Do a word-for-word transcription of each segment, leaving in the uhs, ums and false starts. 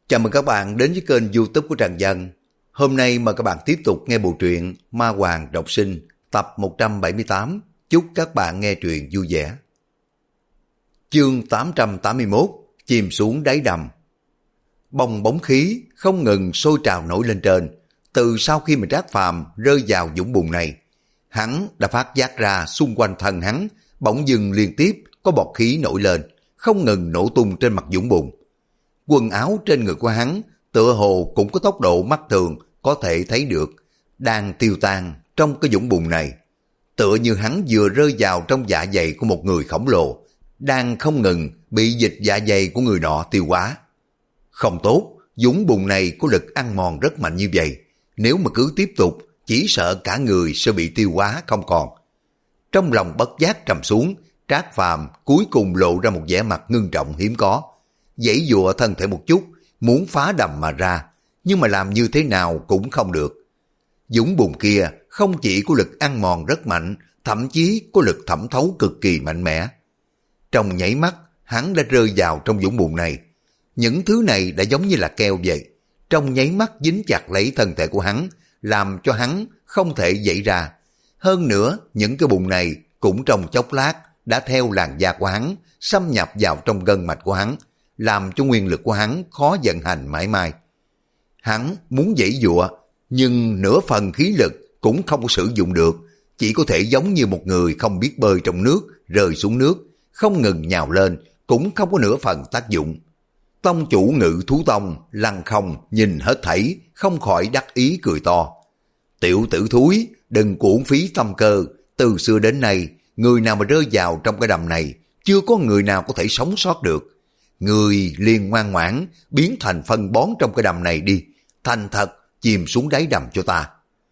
Chào mừng các bạn đến với kênh YouTube của Trần Dân. Hôm nay mời các bạn tiếp tục nghe bộ truyện Ma Hoàng Độc Sinh tập một trăm bảy mươi tám. Chúc các bạn nghe truyện vui vẻ. Chương tám trăm tám mươi mốt. Chìm xuống đáy đầm. Bong bóng khí không ngừng sôi trào nổi lên trên. Từ sau khi mà Trác Phàm rơi vào vũng bùn này, hắn đã phát giác ra xung quanh thân hắn bỗng dưng liên tiếp có bọt khí nổi lên, không ngừng nổ tung trên mặt vũng bùn. Quần áo trên người của hắn tựa hồ cũng có tốc độ mắt thường có thể thấy được, đang tiêu tan trong cái vũng bùn này. Tựa như hắn vừa rơi vào trong dạ dày của một người khổng lồ, đang không ngừng bị dịch dạ dày của người nọ tiêu hóa. Không tốt, vũng bùn này có lực ăn mòn rất mạnh như vậy. Nếu mà cứ tiếp tục, chỉ sợ cả người sẽ bị tiêu hóa không còn. Trong lòng bất giác trầm xuống, Trác Phàm cuối cùng lộ ra một vẻ mặt ngưng trọng hiếm có. Giãy giụa thân thể một chút, muốn phá đầm mà ra, nhưng mà làm như thế nào cũng không được. Vũng bùn kia không chỉ có lực ăn mòn rất mạnh, thậm chí có lực thẩm thấu cực kỳ mạnh mẽ. Trong nháy mắt, hắn đã rơi vào trong vũng bùn này. Những thứ này đã giống như là keo vậy. Trong nháy mắt dính chặt lấy thân thể của hắn, làm cho hắn không thể dậy ra. Hơn nữa, những cái bùn này cũng trong chốc lát đã theo làn da của hắn, xâm nhập vào trong gân mạch của hắn, làm cho nguyên lực của hắn khó vận hành mãi mãi. Hắn muốn giãy giụa, nhưng nửa phần khí lực cũng không có sử dụng được, chỉ có thể giống như một người không biết bơi trong nước, rơi xuống nước, không ngừng nhào lên, cũng không có nửa phần tác dụng. Tông chủ Ngự Thú Tông lăng không nhìn hết thảy, không khỏi đắc ý cười to. Tiểu tử thúi, đừng uổng phí tâm cơ, từ xưa đến nay, người nào mà rơi vào trong cái đầm này, chưa có người nào có thể sống sót được. Người liền ngoan ngoãn biến thành phân bón trong cái đầm này đi, thành thật chìm xuống đáy đầm cho ta.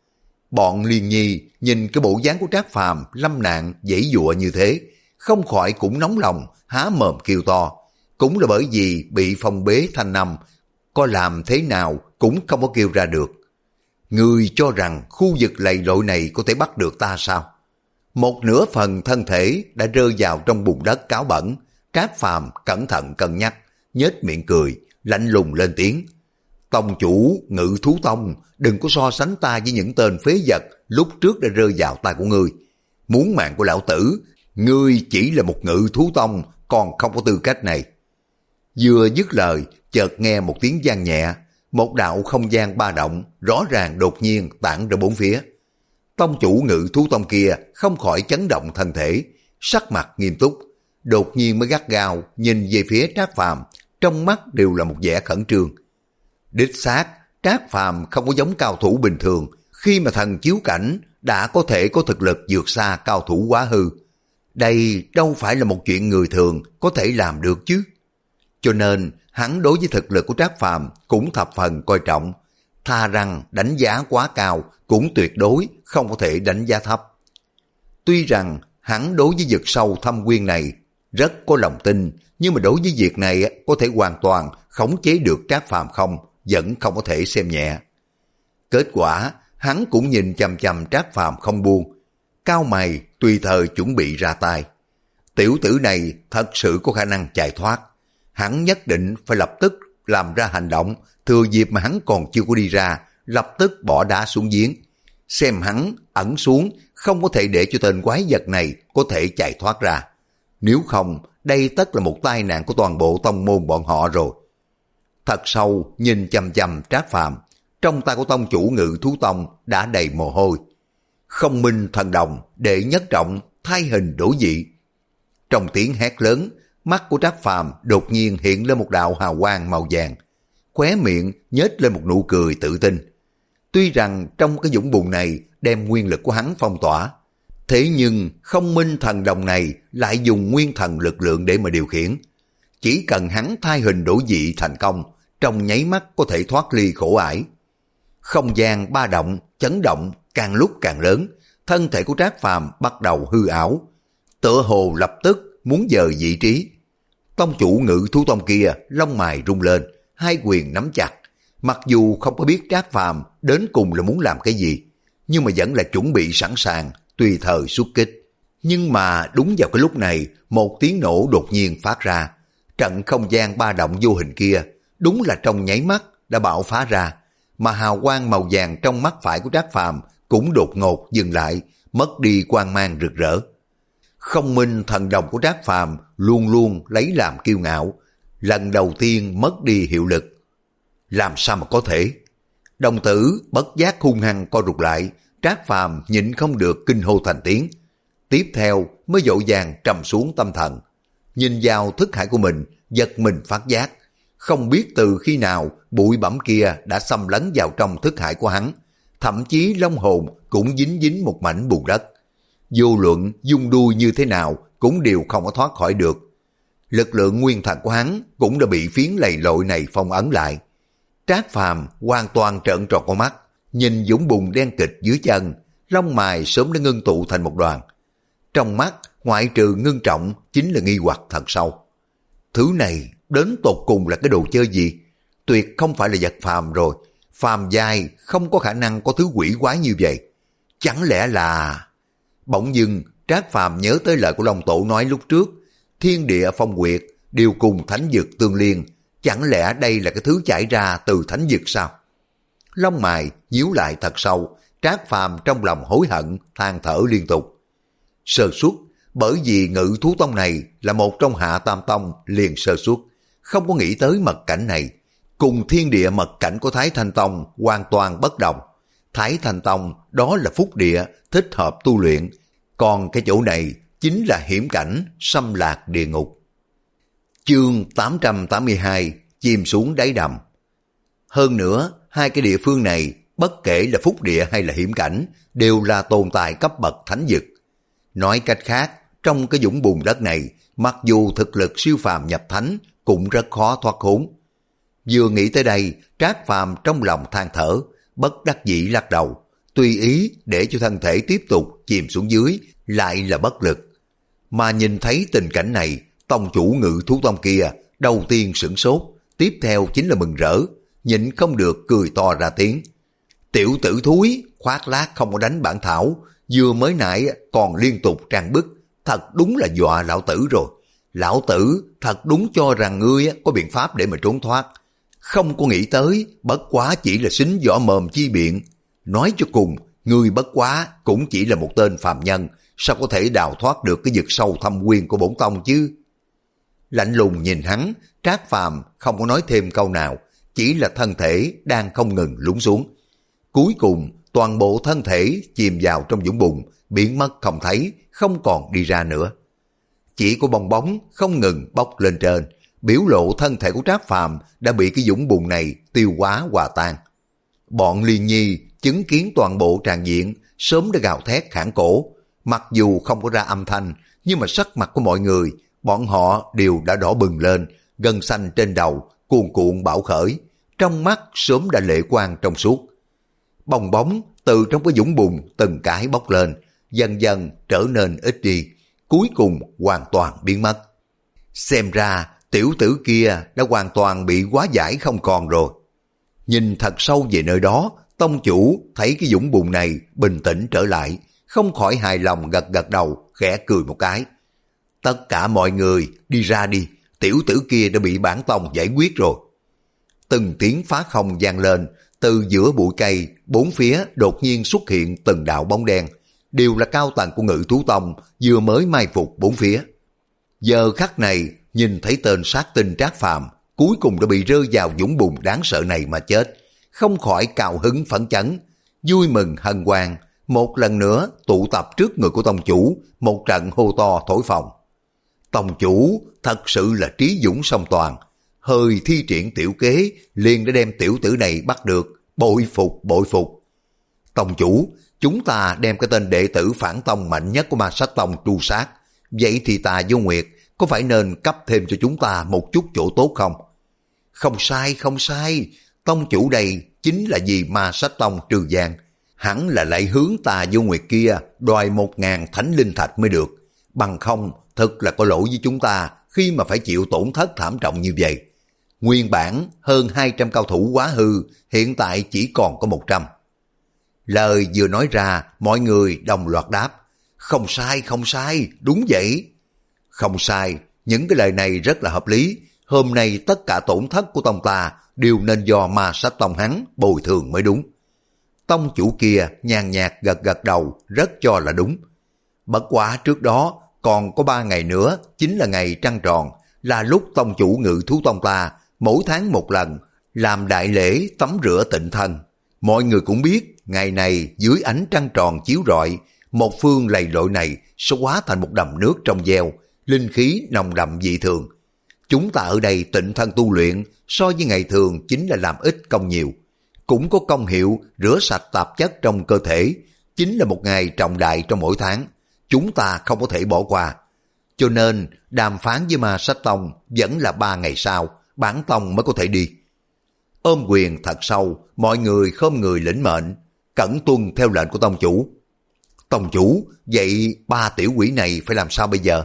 Bọn Liên Nhi nhìn cái bộ dáng của Trác Phàm lâm nạn giãy giụa như thế, không khỏi cũng nóng lòng há mồm kêu to. Cũng là bởi vì bị phong bế thanh năm, có làm thế nào cũng không có kêu ra được. Người cho rằng khu vực lầy lội này có thể bắt được ta sao? Một nửa phần thân thể đã rơi vào trong bùn đất cáo bẩn. Trác Phàm cẩn thận cân nhắc, nhếch miệng cười, lạnh lùng lên tiếng. Tông chủ Ngự Thú Tông, đừng có so sánh ta với những tên phế vật lúc trước đã rơi vào tay của ngươi. Muốn mạng của lão tử, ngươi chỉ là một Ngự Thú Tông, còn không có tư cách này. Vừa dứt lời, chợt nghe một tiếng vang nhẹ, một đạo không gian ba động rõ ràng đột nhiên tản ra bốn phía. Tông chủ Ngự Thú Tông kia không khỏi chấn động thân thể, sắc mặt nghiêm túc, đột nhiên mới gắt gao nhìn về phía Trác Phàm, trong mắt đều là một vẻ khẩn trương. Đích xác, Trác Phàm không có giống cao thủ bình thường, khi mà thần chiếu cảnh đã có thể có thực lực vượt xa cao thủ quá hư. Đây đâu phải là một chuyện người thường có thể làm được chứ. Cho nên, hắn đối với thực lực của Trác Phàm cũng thập phần coi trọng, tha rằng đánh giá quá cao cũng tuyệt đối không có thể đánh giá thấp. Tuy rằng hắn đối với vực sâu thâm quyên này rất có lòng tin, nhưng mà đối với việc này có thể hoàn toàn khống chế được Trác Phàm không, vẫn không có thể xem nhẹ. Kết quả, hắn cũng nhìn chằm chằm Trác Phàm không buông, cau mày tùy thời chuẩn bị ra tay. Tiểu tử này thật sự có khả năng chạy thoát, hắn nhất định phải lập tức làm ra hành động, thừa dịp mà hắn còn chưa có đi ra, lập tức bỏ đá xuống giếng, xem hắn ẩn xuống, không có thể để cho tên quái vật này có thể chạy thoát ra. Nếu không, đây tất là một tai nạn của toàn bộ tông môn bọn họ rồi. Thật sâu nhìn chằm chằm Trác Phàm, trong tay của tông chủ Ngự Thú Tông đã đầy mồ hôi. Không minh thần đồng, đệ nhất trọng, thay hình đổi dị. Trong tiếng hét lớn, mắt của Trác Phàm đột nhiên hiện lên một đạo hào quang màu vàng, khóe miệng nhếch lên một nụ cười tự tin. Tuy rằng trong cái vũng bùn này đem nguyên lực của hắn phong tỏa, thế nhưng không minh thần đồng này lại dùng nguyên thần lực lượng để mà điều khiển. Chỉ cần hắn thay hình đổi dị thành công, trong nháy mắt có thể thoát ly khổ ải. Không gian ba động, chấn động càng lúc càng lớn, thân thể của Trác Phàm bắt đầu hư ảo, tựa hồ lập tức muốn dời vị trí. Tông chủ Ngự Thú Tông kia lông mày rung lên, hai quyền nắm chặt, mặc dù không có biết Trác Phàm đến cùng là muốn làm cái gì, nhưng mà vẫn là chuẩn bị sẵn sàng, tùy thời xuất kích. Nhưng mà đúng vào cái lúc này, một tiếng nổ đột nhiên phát ra, trận không gian ba động vô hình kia đúng là trong nháy mắt đã bạo phá ra, mà hào quang màu vàng trong mắt phải của Trác Phàm cũng đột ngột dừng lại, mất đi quang mang rực rỡ. Không minh thần đồng của Trác Phàm luôn luôn lấy làm kiêu ngạo, lần đầu tiên mất đi hiệu lực. Làm sao mà có thể? Đồng tử bất giác hung hăng co rụt lại, Trác Phàm nhịn không được kinh hô thành tiếng. Tiếp theo mới vội vàng trầm xuống tâm thần, nhìn vào thức hải của mình, giật mình phát giác. Không biết từ khi nào bụi bặm kia đã xâm lấn vào trong thức hải của hắn, thậm chí long hồn cũng dính dính một mảnh bùn đất. Vô luận dung đuôi như thế nào cũng đều không có thoát khỏi được. Lực lượng nguyên thần của hắn cũng đã bị phiến lầy lội này phong ấn lại. Trác Phàm hoàn toàn trợn tròn con mắt, nhìn dũng bùn đen kịch dưới chân, lông mày sớm đã ngưng tụ thành một đoàn. Trong mắt ngoại trừ ngưng trọng chính là nghi hoặc thật sâu. Thứ này đến tột cùng là cái đồ chơi gì? Tuyệt không phải là vật phàm rồi. Phàm giai không có khả năng có thứ quỷ quái như vậy. Chẳng lẽ là... Bỗng dưng Trác Phàm nhớ tới lời của Long Tổ nói lúc trước, thiên địa phong quyệt đều cùng thánh dực tương liên. Chẳng lẽ đây là cái thứ chảy ra từ thánh dực sao? Lông mày nhíu lại thật sâu, Trác Phàm trong lòng hối hận, than thở liên tục. Sơ suất, bởi vì Ngự Thú Tông này là một trong Hạ Tam Tông liền sơ suất, không có nghĩ tới mật cảnh này. Cùng thiên địa mật cảnh của Thái Thanh Tông hoàn toàn bất đồng. Thái Thanh Tông đó là phúc địa, thích hợp tu luyện, còn cái chỗ này chính là hiểm cảnh, xâm lạc địa ngục. Chương tám trăm tám mươi hai, chìm xuống đáy đầm. Hơn nữa, hai cái địa phương này, bất kể là phúc địa hay là hiểm cảnh, đều là tồn tại cấp bậc thánh dực. Nói cách khác, trong cái dũng bùn đất này, mặc dù thực lực siêu phàm nhập thánh, cũng rất khó thoát khốn. Vừa nghĩ tới đây, Trác Phàm trong lòng than thở, bất đắc dĩ lắc đầu, tùy ý để cho thân thể tiếp tục chìm xuống dưới, lại là bất lực. Mà nhìn thấy tình cảnh này, tông chủ Ngự Thú Tông kia đầu tiên sửng sốt, tiếp theo chính là mừng rỡ, nhịn không được cười to ra tiếng. Tiểu tử thúi, khoác lác không có đánh bản thảo, vừa mới nãy còn liên tục trang bức, thật đúng là dọa lão tử rồi. Lão tử thật đúng cho rằng ngươi có biện pháp để mà trốn thoát. Không có nghĩ tới, bất quá chỉ là xính võ mồm chi biện. Nói cho cùng, ngươi bất quá cũng chỉ là một tên phàm nhân, sao có thể đào thoát được cái vực sâu thâm quyên của bổn tông chứ? Lạnh lùng nhìn hắn, Trác Phàm không có nói thêm câu nào, chỉ là thân thể đang không ngừng lún xuống. Cuối cùng, toàn bộ thân thể chìm vào trong vũng bùn, biến mất không thấy, không còn đi ra nữa. Chỉ có bong bóng không ngừng bốc lên trên, biểu lộ thân thể của Trác Phàm đã bị cái vũng bùn này tiêu hóa hòa tan. Bọn Liên Nhi chứng kiến toàn bộ tràng diện, sớm đã gào thét khản cổ. Mặc dù không có ra âm thanh, nhưng mà sắc mặt của mọi người, bọn họ đều đã đỏ bừng lên, gân xanh trên đầu, cuồn cuộn bão khởi, trong mắt sớm đã lệ quang trong suốt. Bong bóng từ trong cái vũng bùn từng cái bốc lên, dần dần trở nên ít đi, cuối cùng hoàn toàn biến mất. Xem ra tiểu tử kia đã hoàn toàn bị hóa giải không còn rồi. Nhìn thật sâu về nơi đó, tông chủ thấy cái vũng bùn này bình tĩnh trở lại, không khỏi hài lòng gật gật đầu, khẽ cười một cái. Tất cả mọi người đi ra đi, tiểu tử kia đã bị bản tông giải quyết rồi. Từng tiếng phá không vang lên, từ giữa bụi cây, bốn phía đột nhiên xuất hiện từng đạo bóng đen, đều là cao tầng của Ngự Thú Tông vừa mới mai phục bốn phía. Giờ khắc này, nhìn thấy tên sát tinh Trác Phàm cuối cùng đã bị rơi vào vũng bùn đáng sợ này mà chết, không khỏi cao hứng phấn chấn, vui mừng hân hoan, một lần nữa tụ tập trước người của tông chủ, một trận hô to thổi phồng. Tông chủ thật sự là trí dũng song toàn, hơi thi triển tiểu kế liền đã đem tiểu tử này bắt được, bội phục bội phục. Tông chủ, chúng ta đem cái tên đệ tử phản tông mạnh nhất của Ma Sát Tông tru sát, vậy thì Tà Vô Nguyệt có phải nên cấp thêm cho chúng ta một chút chỗ tốt không? Không sai, không sai, tông chủ đây chính là vì Ma Sát Tông trừ gian, hẳn là lại hướng Tà Vô Nguyệt kia đòi một ngàn thánh linh thạch mới được, bằng không thật là có lỗi với chúng ta khi mà phải chịu tổn thất thảm trọng như vậy. Nguyên bản hơn hai trăm cao thủ quá hư, hiện tại chỉ còn có một trăm. Lời vừa nói ra, mọi người đồng loạt đáp, không sai, không sai, đúng vậy. Không sai, những cái lời này rất là hợp lý, Hôm nay tất cả tổn thất của tông ta đều nên do ma sách tông hắn bồi thường mới đúng. Tông chủ kia nhàn nhạt gật gật đầu, rất cho là đúng. Bất quá trước đó còn có ba ngày nữa, chính là ngày trăng tròn, là lúc tông chủ Ngự Thú Tông ta mỗi tháng một lần làm đại lễ tắm rửa tịnh thân. Mọi người cũng biết, ngày này dưới ánh trăng tròn chiếu rọi, một phương lầy lội này sẽ hóa thành một đầm nước trong veo, linh khí nồng đậm dị thường. Chúng ta ở đây tịnh thân tu luyện, so với ngày thường chính là làm ít công nhiều. Cũng có công hiệu rửa sạch tạp chất trong cơ thể, chính là một ngày trọng đại trong mỗi tháng. Chúng ta không có thể bỏ qua. Cho nên đàm phán với ma sách tông vẫn là ba ngày sau, bản tông mới có thể đi. Ôm quyền thật sâu, mọi người khom người lĩnh mệnh, cẩn tuân theo lệnh của tông chủ. Tông chủ, vậy ba tiểu quỷ này phải làm sao bây giờ?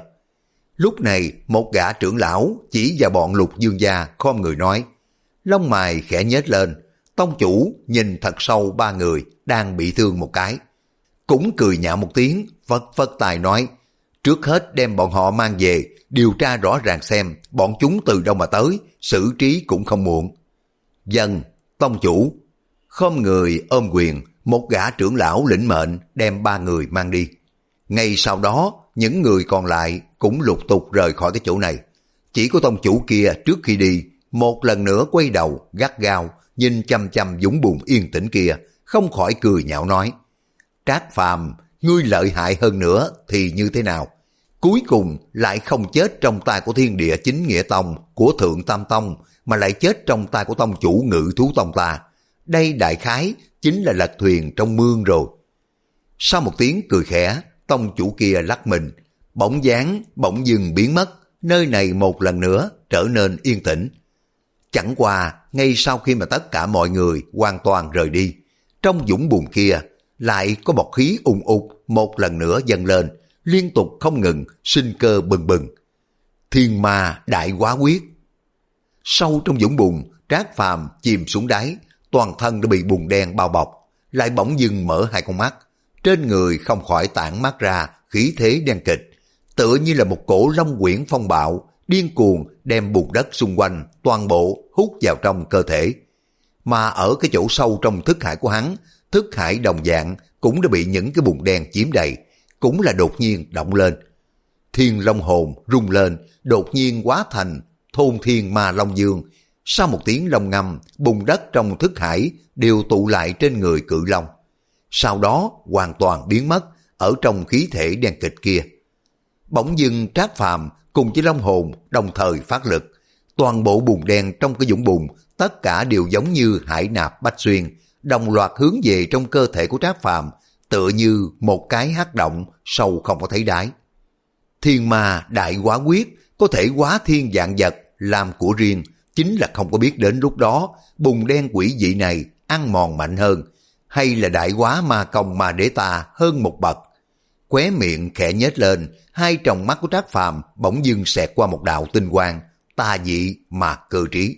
Lúc này một gã trưởng lão chỉ vào bọn Lục Dương gia khom người nói. Lông mày khẽ nhếch lên, tông chủ nhìn thật sâu ba người đang bị thương một cái. Cũng cười nhạo một tiếng, phất phất tài nói. Trước hết đem bọn họ mang về, điều tra rõ ràng xem bọn chúng từ đâu mà tới, xử trí cũng không muộn. Dân, tông chủ. Khom người ôm quyền, một gã trưởng lão lĩnh mệnh đem ba người mang đi. Ngay sau đó, những người còn lại cũng lục tục rời khỏi cái chỗ này. Chỉ có tông chủ kia trước khi đi, một lần nữa quay đầu, gắt gao, nhìn chăm chăm dũng bùn yên tĩnh kia, không khỏi cười nhạo nói. Trác Phàm, ngươi lợi hại hơn nữa thì như thế nào? Cuối cùng lại không chết trong tay của Thiên Địa Chính Nghĩa Tông, của Thượng Tam Tông, mà lại chết trong tay của tông chủ Ngự Thú Tông ta. Đây đại khái chính là lật thuyền trong mương rồi. Sau một tiếng cười khẽ, tông chủ kia lắc mình, bỗng dáng bỗng dừng biến mất, nơi này một lần nữa trở nên yên tĩnh. Chẳng qua, ngay sau khi mà tất cả mọi người hoàn toàn rời đi, trong dũng bùn kia lại có bọt khí ùn ụt một lần nữa dâng lên, liên tục không ngừng, sinh cơ bừng bừng. Thiên ma đại quá quyết. Sâu trong dũng bùn, Trác Phàm chìm xuống đáy, toàn thân đã bị bùn đen bao bọc, lại bỗng dưng mở hai con mắt. Trên người không khỏi tản mắt ra khí thế đen kịch, tựa như là một cổ long quyển phong bạo, điên cuồng đem bùn đất xung quanh toàn bộ hút vào trong cơ thể. Mà ở cái chỗ sâu trong thức hải của hắn, thức hải đồng dạng cũng đã bị những cái bùn đen chiếm đầy, cũng là đột nhiên động lên. Thiên Long hồn rung lên, đột nhiên hóa thành thôn thiên ma long dương. Sau một tiếng long ngâm, bùn đất trong thức hải đều tụ lại trên người cự long. Sau đó hoàn toàn biến mất ở trong khí thể đen kịch kia. Bỗng dưng Trác Phàm cùng với long hồn đồng thời phát lực. Toàn bộ bùn đen trong cái dũng bùn, tất cả đều giống như hải nạp bách xuyên, đồng loạt hướng về trong cơ thể của Trác Phàm, tựa như một cái hắc động sâu không có thấy đáy. Thiên ma đại hóa quyết, có thể hóa thiên vạn vật làm của riêng, chính là không có biết đến lúc đó bùn đen quỷ dị này ăn mòn mạnh hơn, hay là đại hóa ma công ma đế ta hơn một bậc. Khóe miệng khẽ nhếch lên, hai tròng mắt của Trác Phàm bỗng dưng xẹt qua một đạo tinh quang, tà dị mà cơ trí.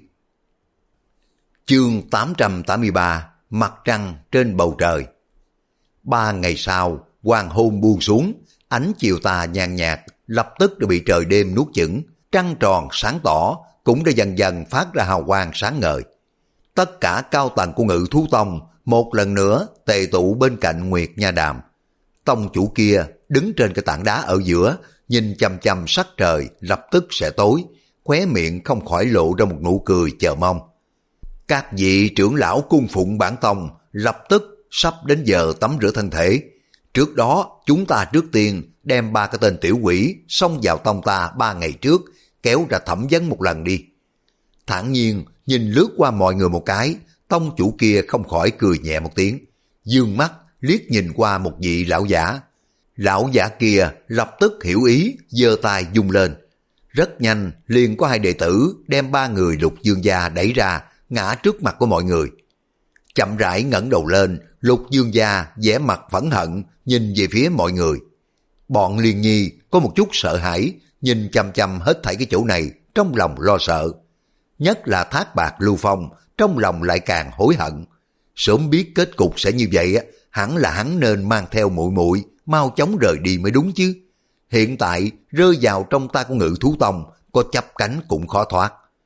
Chương tám trăm tám mươi ba, mặt trăng trên bầu trời. Ba ngày sau, hoàng hôn buông xuống, ánh chiều tà nhàn nhạt lập tức đã bị trời đêm nuốt chửng, trăng tròn sáng tỏ cũng đã dần dần phát ra hào quang sáng ngời. Tất cả cao tầng của Ngự Thú Tông một lần nữa tề tụ bên cạnh Nguyệt Nha Đàm. Tông chủ kia đứng trên cái tảng đá ở giữa, nhìn chăm chăm sắc trời lập tức sẽ tối, khóe miệng không khỏi lộ ra một nụ cười chờ mong. Các vị trưởng lão cung phụng bản tông lập tức sắp đến giờ tắm rửa thân thể. Trước đó chúng ta trước tiên đem ba cái tên tiểu quỷ xông vào tông ta ba ngày trước kéo ra thẩm vấn một lần đi. Thản nhiên nhìn lướt qua mọi người một cái, tông chủ kia không khỏi cười nhẹ một tiếng, dương mắt liếc nhìn qua một vị lão giả. Lão giả kia lập tức hiểu ý, giơ tay vung lên. Rất nhanh liền có hai đệ tử đem ba người Lục Dương gia đẩy ra, ngã trước mặt của mọi người. Chậm rãi ngẩng đầu lên, Lục Dương gia vẻ mặt phẫn hận nhìn về phía mọi người. Bọn Liên Nhi có một chút sợ hãi, nhìn chăm chăm hết thảy cái chỗ này, trong lòng lo sợ. Nhất là Thác Bạt Lưu Phong, trong lòng lại càng hối hận. Sớm biết kết cục sẽ như vậy, hẳn là hắn nên mang theo muội muội mau chóng rời đi mới đúng chứ. Hiện tại rơi vào trong tay của Ngự Thú Tông, có chấp cánh cũng khó thoát.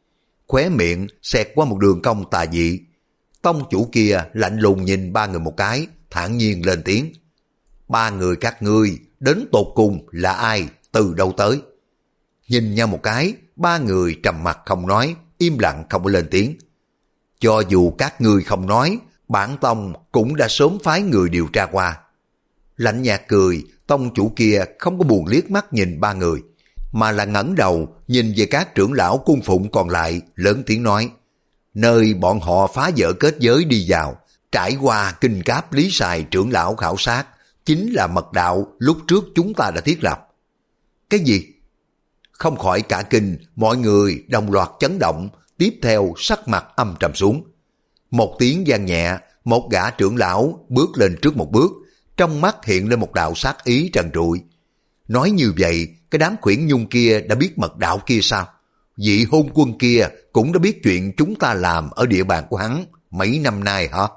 khóe miệng xẹt qua một đường cong tà dị. Tông chủ kia lạnh lùng nhìn ba người một cái, thản nhiên lên tiếng. Ba người các ngươi đến tột cùng là ai, từ đâu tới? Nhìn nhau một cái, ba người trầm mặt không nói, im lặng không có lên tiếng. Cho dù các ngươi không nói, bản tông cũng đã sớm phái người điều tra qua. Lạnh nhạt cười, tông chủ kia không có buồn liếc mắt nhìn ba người, mà là ngẩng đầu nhìn về các trưởng lão cung phụng còn lại, lớn tiếng nói. Nơi bọn họ phá vỡ kết giới đi vào, trải qua kinh cáp lý sài trưởng lão khảo sát, chính là mật đạo lúc trước chúng ta đã thiết lập. Cái gì? Không khỏi cả kinh, mọi người đồng loạt chấn động, tiếp theo sắc mặt âm trầm xuống. Một tiếng vang nhẹ, một gã trưởng lão bước lên trước một bước, trong mắt hiện lên một đạo sát ý trần trụi. Nói như vậy, cái đám khuyển nhung kia đã biết mật đạo kia sao? Vị hôn quân kia cũng đã biết chuyện chúng ta làm ở địa bàn của hắn mấy năm nay hả?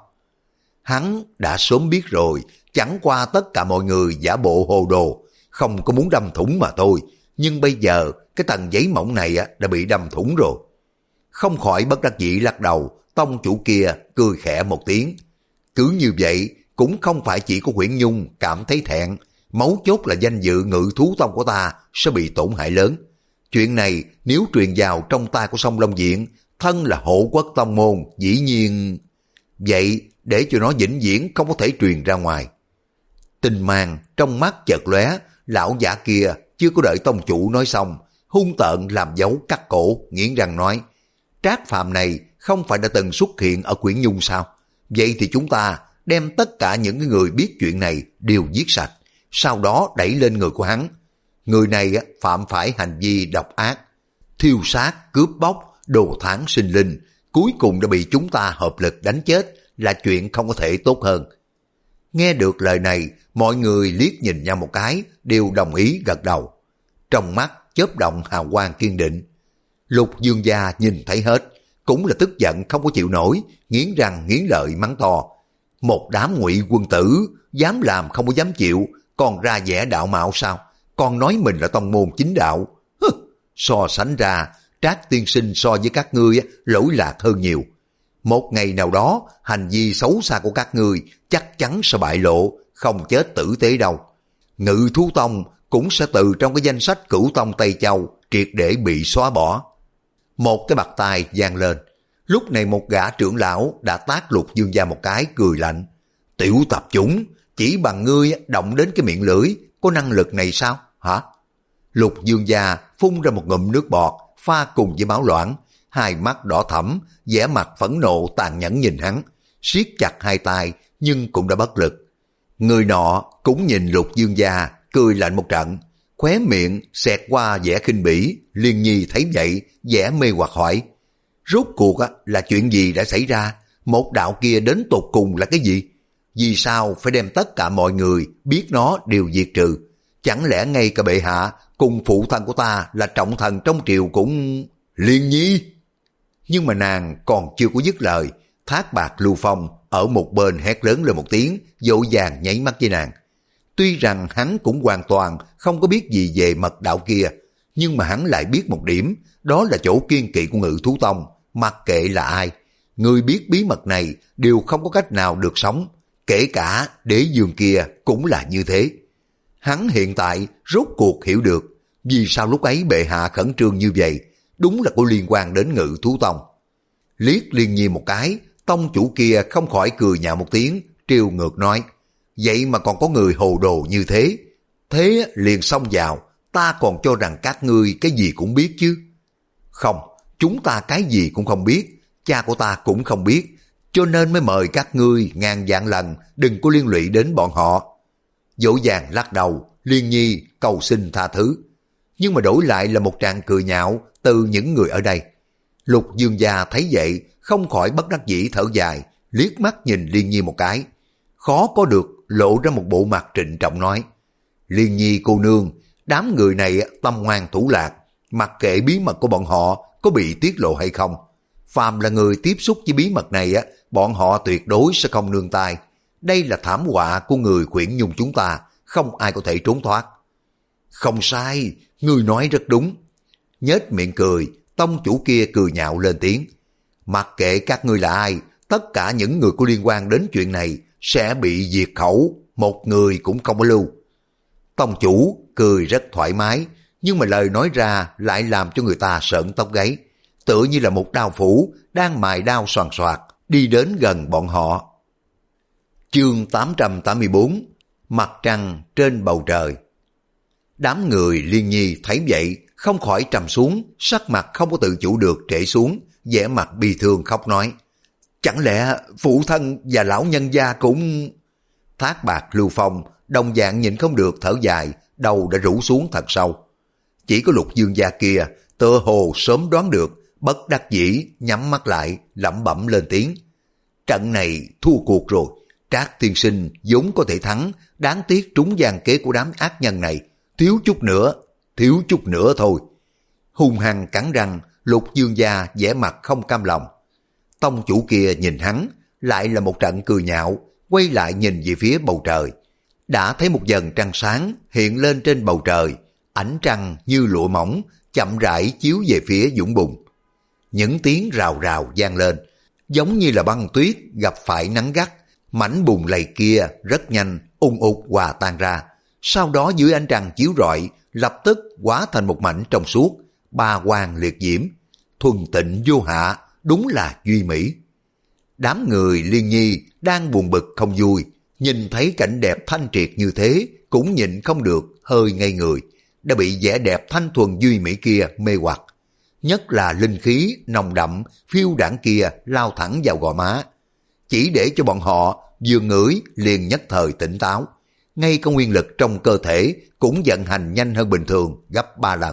Hắn đã sớm biết rồi, chẳng qua tất cả mọi người giả bộ hồ đồ, không có muốn đâm thủng mà thôi. Nhưng bây giờ cái tầng giấy mỏng này đã bị đâm thủng rồi. Không khỏi bất đắc dĩ lắc đầu, tông chủ kia cười khẽ một tiếng. Cứ như vậy cũng không phải chỉ có Huyễn Nhung cảm thấy thẹn, mấu chốt là danh dự Ngự Thú Tông của ta sẽ bị tổn hại lớn. Chuyện này nếu truyền vào trong tay của Song Long Diện, thân là hộ quốc tông môn, dĩ nhiên... Vậy để cho nó vĩnh viễn không có thể truyền ra ngoài. Tinh mang trong mắt chợt lóe, lão giả kia chưa có đợi tông chủ nói xong, hung tợn làm dấu cắt cổ, nghiến răng nói. Trác Phàm này không phải đã từng xuất hiện ở Quyển Nhung sao? Vậy thì chúng ta đem tất cả những người biết chuyện này đều giết sạch, sau đó đẩy lên người của hắn. Người này phạm phải hành vi độc ác, thiêu sát, cướp bóc, đồ thán sinh linh, cuối cùng đã bị chúng ta hợp lực đánh chết, là chuyện không có thể tốt hơn. Nghe được lời này, mọi người liếc nhìn nhau một cái, đều đồng ý gật đầu. Trong mắt chớp động hào quang kiên định. Lục Dương gia nhìn thấy hết, cũng là tức giận không có chịu nổi, nghiến răng nghiến lợi mắng to. Một đám ngụy quân tử, dám làm không có dám chịu, còn ra vẻ đạo mạo sao? Còn nói mình là tông môn chính đạo. Hừ, so sánh ra, Trác tiên sinh so với các ngươi lỗi lạc hơn nhiều. Một ngày nào đó, hành vi xấu xa của các ngươi chắc chắn sẽ bại lộ, không chết tử tế đâu. Ngự Thú Tông cũng sẽ từ trong cái danh sách Cửu Tông Tây Châu triệt để bị xóa bỏ. Một cái bạt tai vang lên. Lúc này một gã trưởng lão đã tát Lục Dương gia một cái, cười lạnh. Tiểu tập chúng, chỉ bằng ngươi động đến cái miệng lưỡi, có năng lực này sao, hả? Lục Dương gia phun ra một ngụm nước bọt, pha cùng với máu loãng, hai mắt đỏ thẫm, vẻ mặt phẫn nộ tàn nhẫn nhìn hắn, siết chặt hai tay nhưng cũng đã bất lực. Người nọ cũng nhìn Lục Dương gia, cười lạnh một trận, khóe miệng xẹt qua vẻ khinh bỉ. Liên Nhi thấy vậy, vẻ mê hoặc hỏi, rốt cuộc là chuyện gì đã xảy ra? Một đạo kia đến tột cùng là cái gì? Vì sao phải đem tất cả mọi người biết nó đều diệt trừ? Chẳng lẽ ngay cả bệ hạ cùng phụ thân của ta là trọng thần trong triều cũng... Liên Nhi! Nhưng mà nàng còn chưa có dứt lời, Thác Bạt Lưu Phong ở một bên hét lớn lên một tiếng, vội vàng nháy mắt với nàng. Tuy rằng hắn cũng hoàn toàn không có biết gì về mật đạo kia, nhưng mà hắn lại biết một điểm, đó là chỗ kiên kỵ của Ngự Thú Tông, mặc kệ là ai. Người biết bí mật này đều không có cách nào được sống, kể cả đế dương kia cũng là như thế. Hắn hiện tại rốt cuộc hiểu được vì sao lúc ấy bệ hạ khẩn trương như vậy, đúng là có liên quan đến Ngự Thú Tông. Liếc Liên Nhi một cái, tông chủ kia không khỏi cười nhạo một tiếng, trêu ngược nói, vậy mà còn có người hồ đồ như thế. Thế liền xông vào, ta còn cho rằng các ngươi cái gì cũng biết chứ. Không, chúng ta cái gì cũng không biết, cha của ta cũng không biết, cho nên mới mời các ngươi ngàn vạn lần đừng có liên lụy đến bọn họ. Dỗ dàng lắc đầu, Liên Nhi cầu xin tha thứ. Nhưng mà đổi lại là một tràng cười nhạo từ những người ở đây. Lục Dương gia thấy vậy, không khỏi bất đắc dĩ thở dài, liếc mắt nhìn Liên Nhi một cái. Khó có được lộ ra một bộ mặt trịnh trọng nói, Liên Nhi cô nương, đám người này tâm ngoan thủ lạc, mặc kệ bí mật của bọn họ có bị tiết lộ hay không. Phàm là người tiếp xúc với bí mật này, bọn họ tuyệt đối sẽ không nương tay. Đây là thảm họa của người Quyển Nhung chúng ta, không ai có thể trốn thoát. Không sai, ngươi nói rất đúng. Nhếch miệng cười, Tông chủ kia cười nhạo lên tiếng. Mặc kệ các ngươi là ai, tất cả những người có liên quan đến chuyện này sẽ bị diệt khẩu, một người cũng không có lưu. Tông chủ cười rất thoải mái, nhưng mà lời nói ra lại làm cho người ta sởn tóc gáy, tựa như là một đao phủ đang mài đao xoàn xoạt đi đến gần bọn họ. Chương tám trăm tám mươi bốn, Mặt trăng trên bầu trời. Đám người Liên Nhi thấy vậy không khỏi trầm xuống, sắc mặt không có tự chủ được trễ xuống, vẻ mặt bi thương khóc nói. Chẳng lẽ phụ thân và lão nhân gia cũng... Thác Bạt Lưu Phong đồng dạng nhìn không được thở dài, đầu đã rũ xuống thật sâu. Chỉ có Lục Dương gia kia tựa hồ sớm đoán được, bất đắc dĩ nhắm mắt lại lẩm bẩm lên tiếng. Trận này thua cuộc rồi, Trác tiên sinh vốn có thể thắng, đáng tiếc trúng gian kế của đám ác nhân này, thiếu chút nữa, thiếu chút nữa thôi. Hung hăng cắn răng, Lục Dương gia vẻ mặt không cam lòng. Tông chủ kia nhìn hắn, lại là một trận cười nhạo, quay lại nhìn về phía bầu trời. Đã thấy một dần trăng sáng hiện lên trên bầu trời, ánh trăng như lụa mỏng, chậm rãi chiếu về phía Dũng Bùng. Những tiếng rào rào vang lên, giống như là băng tuyết gặp phải nắng gắt, mảnh bùn lầy kia rất nhanh ung ục hòa tan ra. Sau đó dưới ánh trăng chiếu rọi, lập tức hóa thành một mảnh trong suốt, ba quang liệt diễm, thuần tịnh vô hạ, đúng là duy mỹ. Đám người Liên Nhi đang buồn bực không vui, nhìn thấy cảnh đẹp thanh triệt như thế, cũng nhịn không được hơi ngây người, đã bị vẻ đẹp thanh thuần duy mỹ kia mê hoặc. Nhất là linh khí nồng đậm phiêu đãng kia lao thẳng vào gò má, chỉ để cho bọn họ vừa ngửi liền nhất thời tỉnh táo. Ngay cả nguyên lực trong cơ thể cũng vận hành nhanh hơn bình thường gấp ba lần.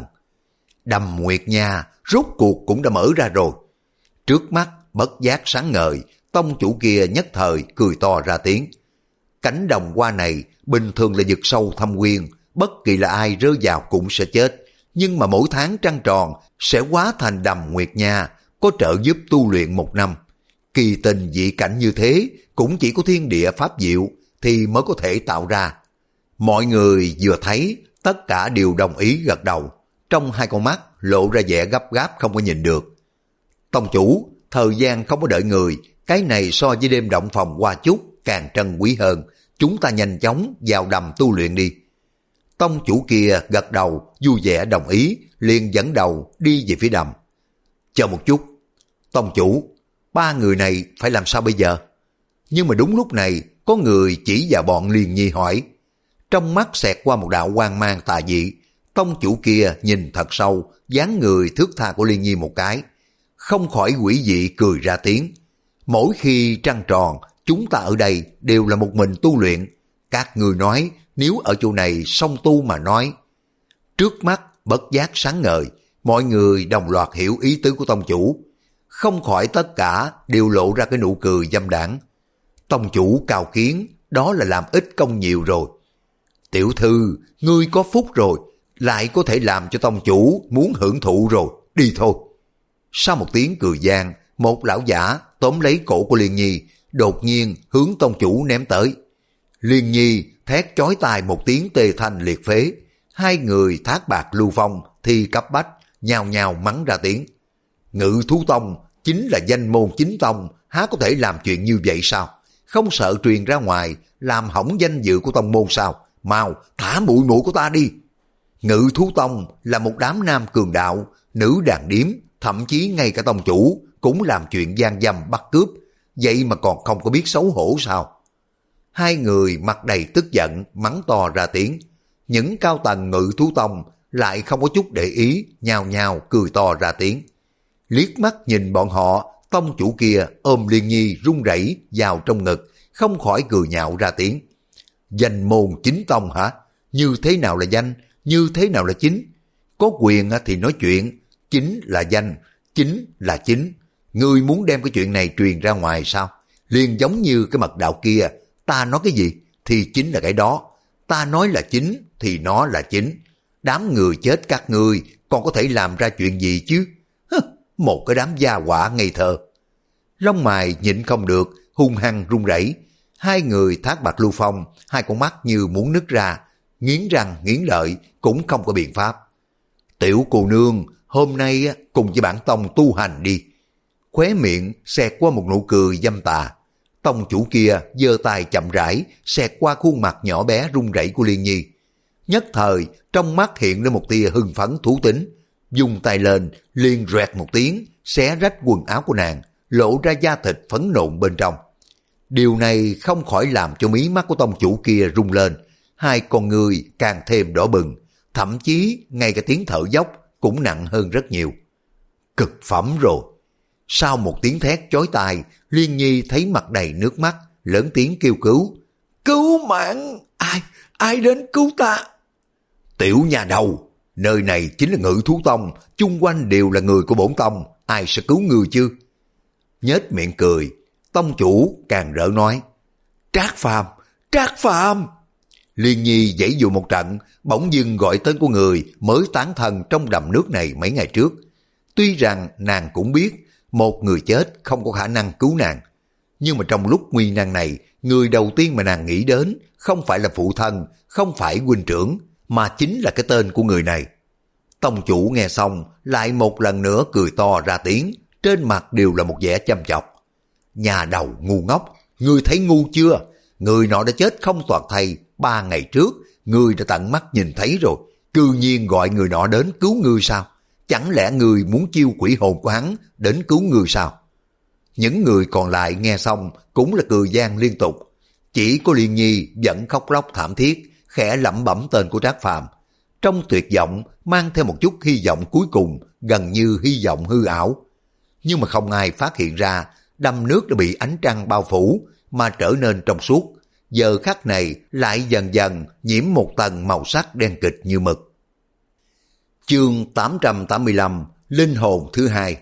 Đầm Nguyệt Nha rốt cuộc cũng đã mở ra rồi. Trước mắt bất giác sáng ngời, tông chủ kia nhất thời cười to ra tiếng. Cánh đồng hoa này bình thường là vực sâu thâm nguyên, bất kỳ là ai rơi vào cũng sẽ chết. Nhưng mà mỗi tháng trăng tròn sẽ hóa thành Đầm Nguyệt Nha, có trợ giúp tu luyện một năm. Kỳ tình dị cảnh như thế cũng chỉ có thiên địa pháp diệu thì mới có thể tạo ra. Mọi người vừa thấy, tất cả đều đồng ý gật đầu. Trong hai con mắt lộ ra vẻ gấp gáp không có nhìn được. Tông chủ, thời gian không có đợi người, cái này so với đêm động phòng qua chút càng trân quý hơn. Chúng ta nhanh chóng vào đầm tu luyện đi. Tông chủ kia gật đầu, vui vẻ đồng ý, liền dẫn đầu đi về phía đầm. Chờ một chút, tông chủ, ba người này phải làm sao bây giờ? Nhưng mà đúng lúc này, có người chỉ vào bọn Liên Nhi hỏi. Trong mắt xẹt qua một đạo quang mang tà dị, tông chủ kia nhìn thật sâu, dáng người thước tha của Liên Nhi một cái, không khỏi quỷ dị cười ra tiếng. Mỗi khi trăng tròn, chúng ta ở đây đều là một mình tu luyện. Các người nói, nếu ở chỗ này song tu mà nói. Trước mắt bất giác sáng ngời, mọi người đồng loạt hiểu ý tứ của tông chủ. Không khỏi tất cả đều lộ ra cái nụ cười dâm đảng. Tông chủ cao kiến, đó là làm ít công nhiều rồi. Tiểu thư, ngươi có phúc rồi, lại có thể làm cho tông chủ muốn hưởng thụ rồi, đi thôi. Sau một tiếng cười gian, một lão giả tóm lấy cổ của Liên Nhi, đột nhiên hướng tông chủ ném tới. Liên Nhi thét chói tai một tiếng tê thanh liệt phế, hai người Thác Bạt Lưu Phong thì cấp bách, nhào nhào mắng ra tiếng. Ngự thú tông chính là danh môn chính tông, há có thể làm chuyện như vậy sao? Không sợ truyền ra ngoài, làm hỏng danh dự của tông môn sao? Mau thả muội muội của ta đi. Ngự thú tông là một đám nam cường đạo, nữ đàn điếm, thậm chí ngay cả tông chủ cũng làm chuyện gian dâm bắt cướp, vậy mà còn không có biết xấu hổ sao? Hai người mặt đầy tức giận mắng to ra tiếng. Những cao tầng Ngự thú tông lại không có chút để ý, nhào nhào cười to ra tiếng. Liếc mắt nhìn bọn họ, tông chủ kia ôm Liên Nhi run rẩy vào trong ngực, không khỏi cười nhạo ra tiếng. Danh môn chính tông hả? Như thế nào là danh, như thế nào là chính? Có quyền thì nói chuyện, chính là danh, chính là chính. Ngươi muốn đem cái chuyện này truyền ra ngoài sao? Liền giống như cái mật đạo kia, ta nói cái gì thì chính là cái đó, ta nói là chính thì nó là chính. Đám người chết các ngươi còn có thể làm ra chuyện gì chứ? Hứ, một cái đám gia hỏa ngây thơ. Lông mày nhịn không được, hung hăng run rẩy. Hai người Thác Bạt Lưu Phong, hai con mắt như muốn nứt ra, nghiến răng nghiến lợi cũng không có biện pháp. Tiểu cô nương, hôm nay cùng với bản tông tu hành đi. Khóe miệng xẹt qua một nụ cười dâm tà. Tông chủ kia giơ tay chậm rãi xẹt qua khuôn mặt nhỏ bé run rẩy của Liên Nhi. Nhất thời trong mắt hiện lên một tia hưng phấn thú tính, dùng tay lên liền rẹt một tiếng xé rách quần áo của nàng, lộ ra da thịt phấn nộn bên trong. Điều này không khỏi làm cho mí mắt của tông chủ kia rung lên, hai con người càng thêm đỏ bừng, thậm chí ngay cả tiếng thở dốc cũng nặng hơn rất nhiều. Cực phẩm rồi. Sau một tiếng thét chói tai, Liên Nhi thấy mặt đầy nước mắt, lớn tiếng kêu cứu. Cứu mạng! Ai? Ai đến cứu ta? Tiểu nhà đầu, nơi này chính là Ngự Thú Tông, chung quanh đều là người của bổn tông, ai sẽ cứu người chứ? Nhếch miệng cười, tông chủ càng rỡ nói. Trác Phàm, Trác Phàm! Liên Nhi giãy dụ một trận, bỗng dưng gọi tên của người mới tán thân trong đầm nước này mấy ngày trước. Tuy rằng nàng cũng biết một người chết không có khả năng cứu nàng, nhưng mà trong lúc nguy nan này, người đầu tiên mà nàng nghĩ đến không phải là phụ thân, không phải huynh trưởng, mà chính là cái tên của người này. Tông chủ nghe xong lại một lần nữa cười to ra tiếng, trên mặt đều là một vẻ chăm chọc. Nhà đầu ngu ngốc, ngươi thấy ngu chưa? Người nọ đã chết không toàn thây, ba ngày trước, ngươi đã tận mắt nhìn thấy rồi, cư nhiên gọi người nọ đến cứu ngươi sao? Chẳng lẽ người muốn chiêu quỷ hồn của hắn đến cứu người sao? Những người còn lại nghe xong cũng là cười gian liên tục. Chỉ có Liên Nhi vẫn khóc lóc thảm thiết, khẽ lẩm bẩm tên của Trác Phàm. Trong tuyệt vọng mang theo một chút hy vọng cuối cùng, gần như hy vọng hư ảo. Nhưng mà không ai phát hiện ra, đầm nước đã bị ánh trăng bao phủ mà trở nên trong suốt. Giờ khắc này lại dần dần nhiễm một tầng màu sắc đen kịch như mực. Chương tám trăm tám mươi lăm, Linh hồn thứ hai.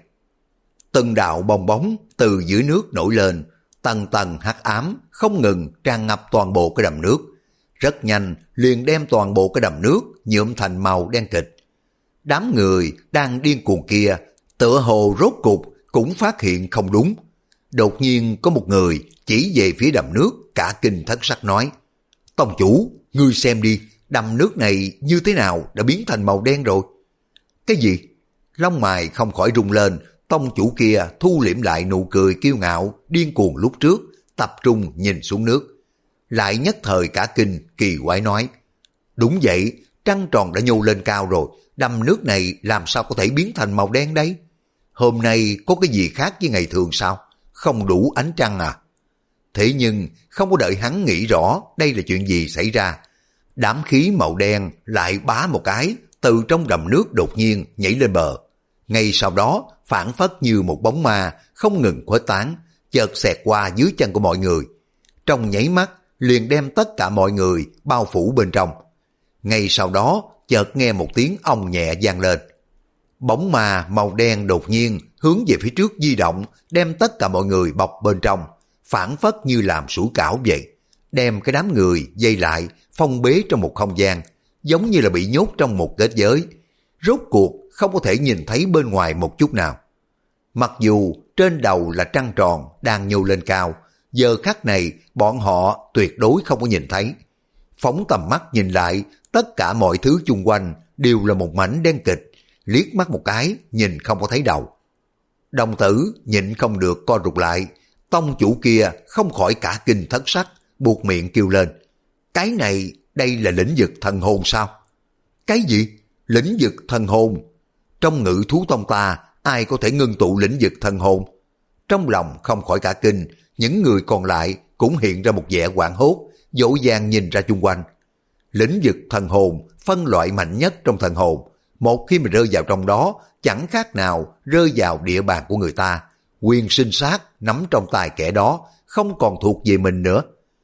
Từng đạo bong bóng từ dưới nước nổi lên, tầng tầng hắc ám không ngừng tràn ngập toàn bộ cái đầm nước. Rất nhanh liền đem toàn bộ cái đầm nước nhuộm thành màu đen kịch. Đám người đang điên cuồng kia tựa hồ rốt cục cũng phát hiện không đúng. Đột nhiên có một người chỉ về phía đầm nước, cả kinh thất sắc nói. Tông chủ, ngươi xem đi, đầm nước này như thế nào đã biến thành màu đen rồi? Cái gì? Lông mày không khỏi rung lên, tông chủ kia thu liễm lại nụ cười kiêu ngạo, điên cuồng lúc trước, tập trung nhìn xuống nước. Lại nhất thời cả kinh, kỳ quái nói. Đúng vậy, trăng tròn đã nhô lên cao rồi, đầm nước này làm sao có thể biến thành màu đen đấy? Hôm nay có cái gì khác với ngày thường sao? Không đủ ánh trăng à? Thế nhưng không có đợi hắn nghĩ rõ đây là chuyện gì xảy ra. Đám khí màu đen lại bá một cái, từ trong đầm nước đột nhiên nhảy lên bờ. Ngay sau đó phản phất như một bóng ma không ngừng khuếch tán, chợt xẹt qua dưới chân của mọi người. Trong nháy mắt liền đem tất cả mọi người bao phủ bên trong. Ngay sau đó chợt nghe một tiếng ong nhẹ vang lên. Bóng ma màu đen đột nhiên hướng về phía trước di động, đem tất cả mọi người bọc bên trong, phản phất như làm sủi cảo vậy, đem cái đám người dây lại, phong bế trong một không gian, giống như là bị nhốt trong một kết giới. Rốt cuộc không có thể nhìn thấy bên ngoài một chút nào. Mặc dù trên đầu là trăng tròn đang nhô lên cao, giờ khắc này bọn họ tuyệt đối không có nhìn thấy. Phóng tầm mắt nhìn lại, tất cả mọi thứ chung quanh đều là một mảnh đen kịch, liếc mắt một cái nhìn không có thấy đầu. Đồng tử nhịn không được co rụt lại, tông chủ kia không khỏi cả kinh thất sắc, buột miệng kêu lên. Cái này, đây là lĩnh vực thần hồn sao? Cái gì? Lĩnh vực thần hồn? Trong Ngự Thú Tông ta, ai có thể ngưng tụ lĩnh vực thần hồn? Trong lòng không khỏi cả kinh, những người còn lại cũng hiện ra một vẻ hoảng hốt, dỗ dàng nhìn ra chung quanh. Lĩnh vực thần hồn, phân loại mạnh nhất trong thần hồn. Một khi mà rơi vào trong đó, chẳng khác nào rơi vào địa bàn của người ta. Quyền sinh sát nắm trong tay kẻ đó, không còn thuộc về mình nữa.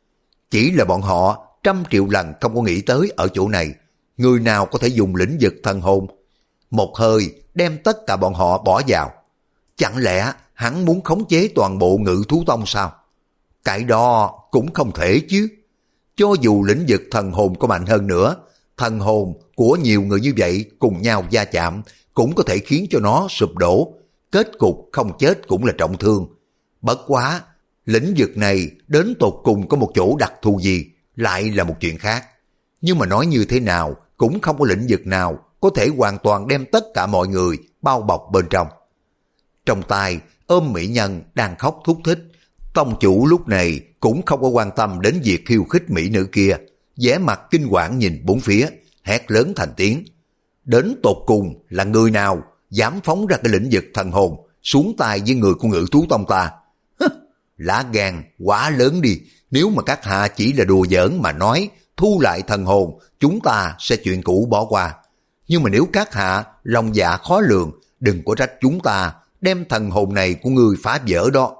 Chỉ là bọn họ trăm triệu lần không có nghĩ tới ở chỗ này, người nào có thể dùng lĩnh vực thần hồn. Một hơi đem tất cả bọn họ bỏ vào. Chẳng lẽ hắn muốn khống chế toàn bộ Ngự Thú Tông sao? Cái đó cũng không thể chứ. Cho dù lĩnh vực thần hồn có mạnh hơn nữa, thần hồn của nhiều người như vậy cùng nhau va chạm cũng có thể khiến cho nó sụp đổ. Kết cục không chết cũng là trọng thương. Bất quá, lĩnh vực này đến tột cùng có một chỗ đặc thù gì lại là một chuyện khác. Nhưng mà nói như thế nào cũng không có lĩnh vực nào có thể hoàn toàn đem tất cả mọi người bao bọc bên trong. Trong tay ôm mỹ nhân đang khóc thút thít, tông chủ lúc này cũng không có quan tâm đến việc khiêu khích mỹ nữ kia, vẻ mặt kinh hoàng nhìn bốn phía, hét lớn thành tiếng. Đến tột cùng là người nào dám phóng ra cái lĩnh vực thần hồn xuống tay với người của Ngự Thú Tông ta? Hứ, lá gan quá lớn đi, nếu mà các hạ chỉ là đùa giỡn mà nói thu lại thần hồn, chúng ta sẽ chuyện cũ bỏ qua. Nhưng mà nếu các hạ lòng dạ khó lường, đừng có trách chúng ta đem thần hồn này của người phá vỡ đó.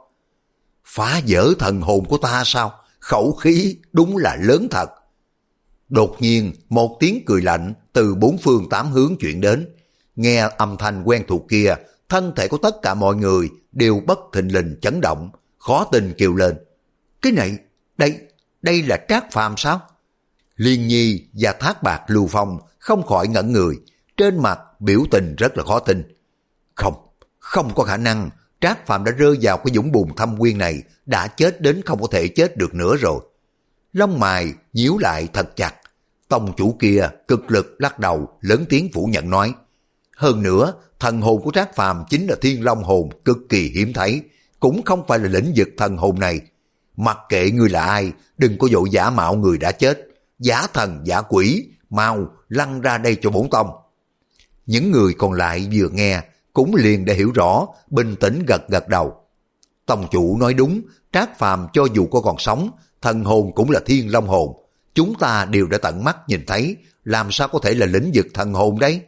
Phá vỡ thần hồn của ta sao? Khẩu khí đúng là lớn thật. Đột nhiên một tiếng cười lạnh từ bốn phương tám hướng chuyển đến. Nghe âm thanh quen thuộc kia, thân thể của tất cả mọi người đều bất thình lình chấn động, khó tin kêu lên. Cái này, đây, đây là Trác Phàm sao? Liên Nhi và Thác Bạc Lưu Phong không khỏi ngẩn người, trên mặt biểu tình rất là khó tin. Không, không có khả năng, Trác Phàm đã rơi vào cái dũng bùn thâm quyên này, đã chết đến không có thể chết được nữa rồi. Lông mày nhíu lại thật chặt, tông chủ kia cực lực lắc đầu, lớn tiếng phủ nhận nói. Hơn nữa, thần hồn của Trác Phàm chính là thiên long hồn cực kỳ hiếm thấy, cũng không phải là lĩnh vực thần hồn này. Mặc kệ ngươi là ai, đừng có vội giả mạo người đã chết, giả thần giả quỷ, mau lăn ra đây cho bổn tông. Những người còn lại vừa nghe cũng liền đã hiểu rõ, bình tĩnh gật gật đầu. Tông chủ nói đúng, Trác Phàm cho dù có còn sống, thần hồn cũng là thiên long hồn. Chúng ta đều đã tận mắt nhìn thấy, làm sao có thể là lĩnh vực thần hồn đấy?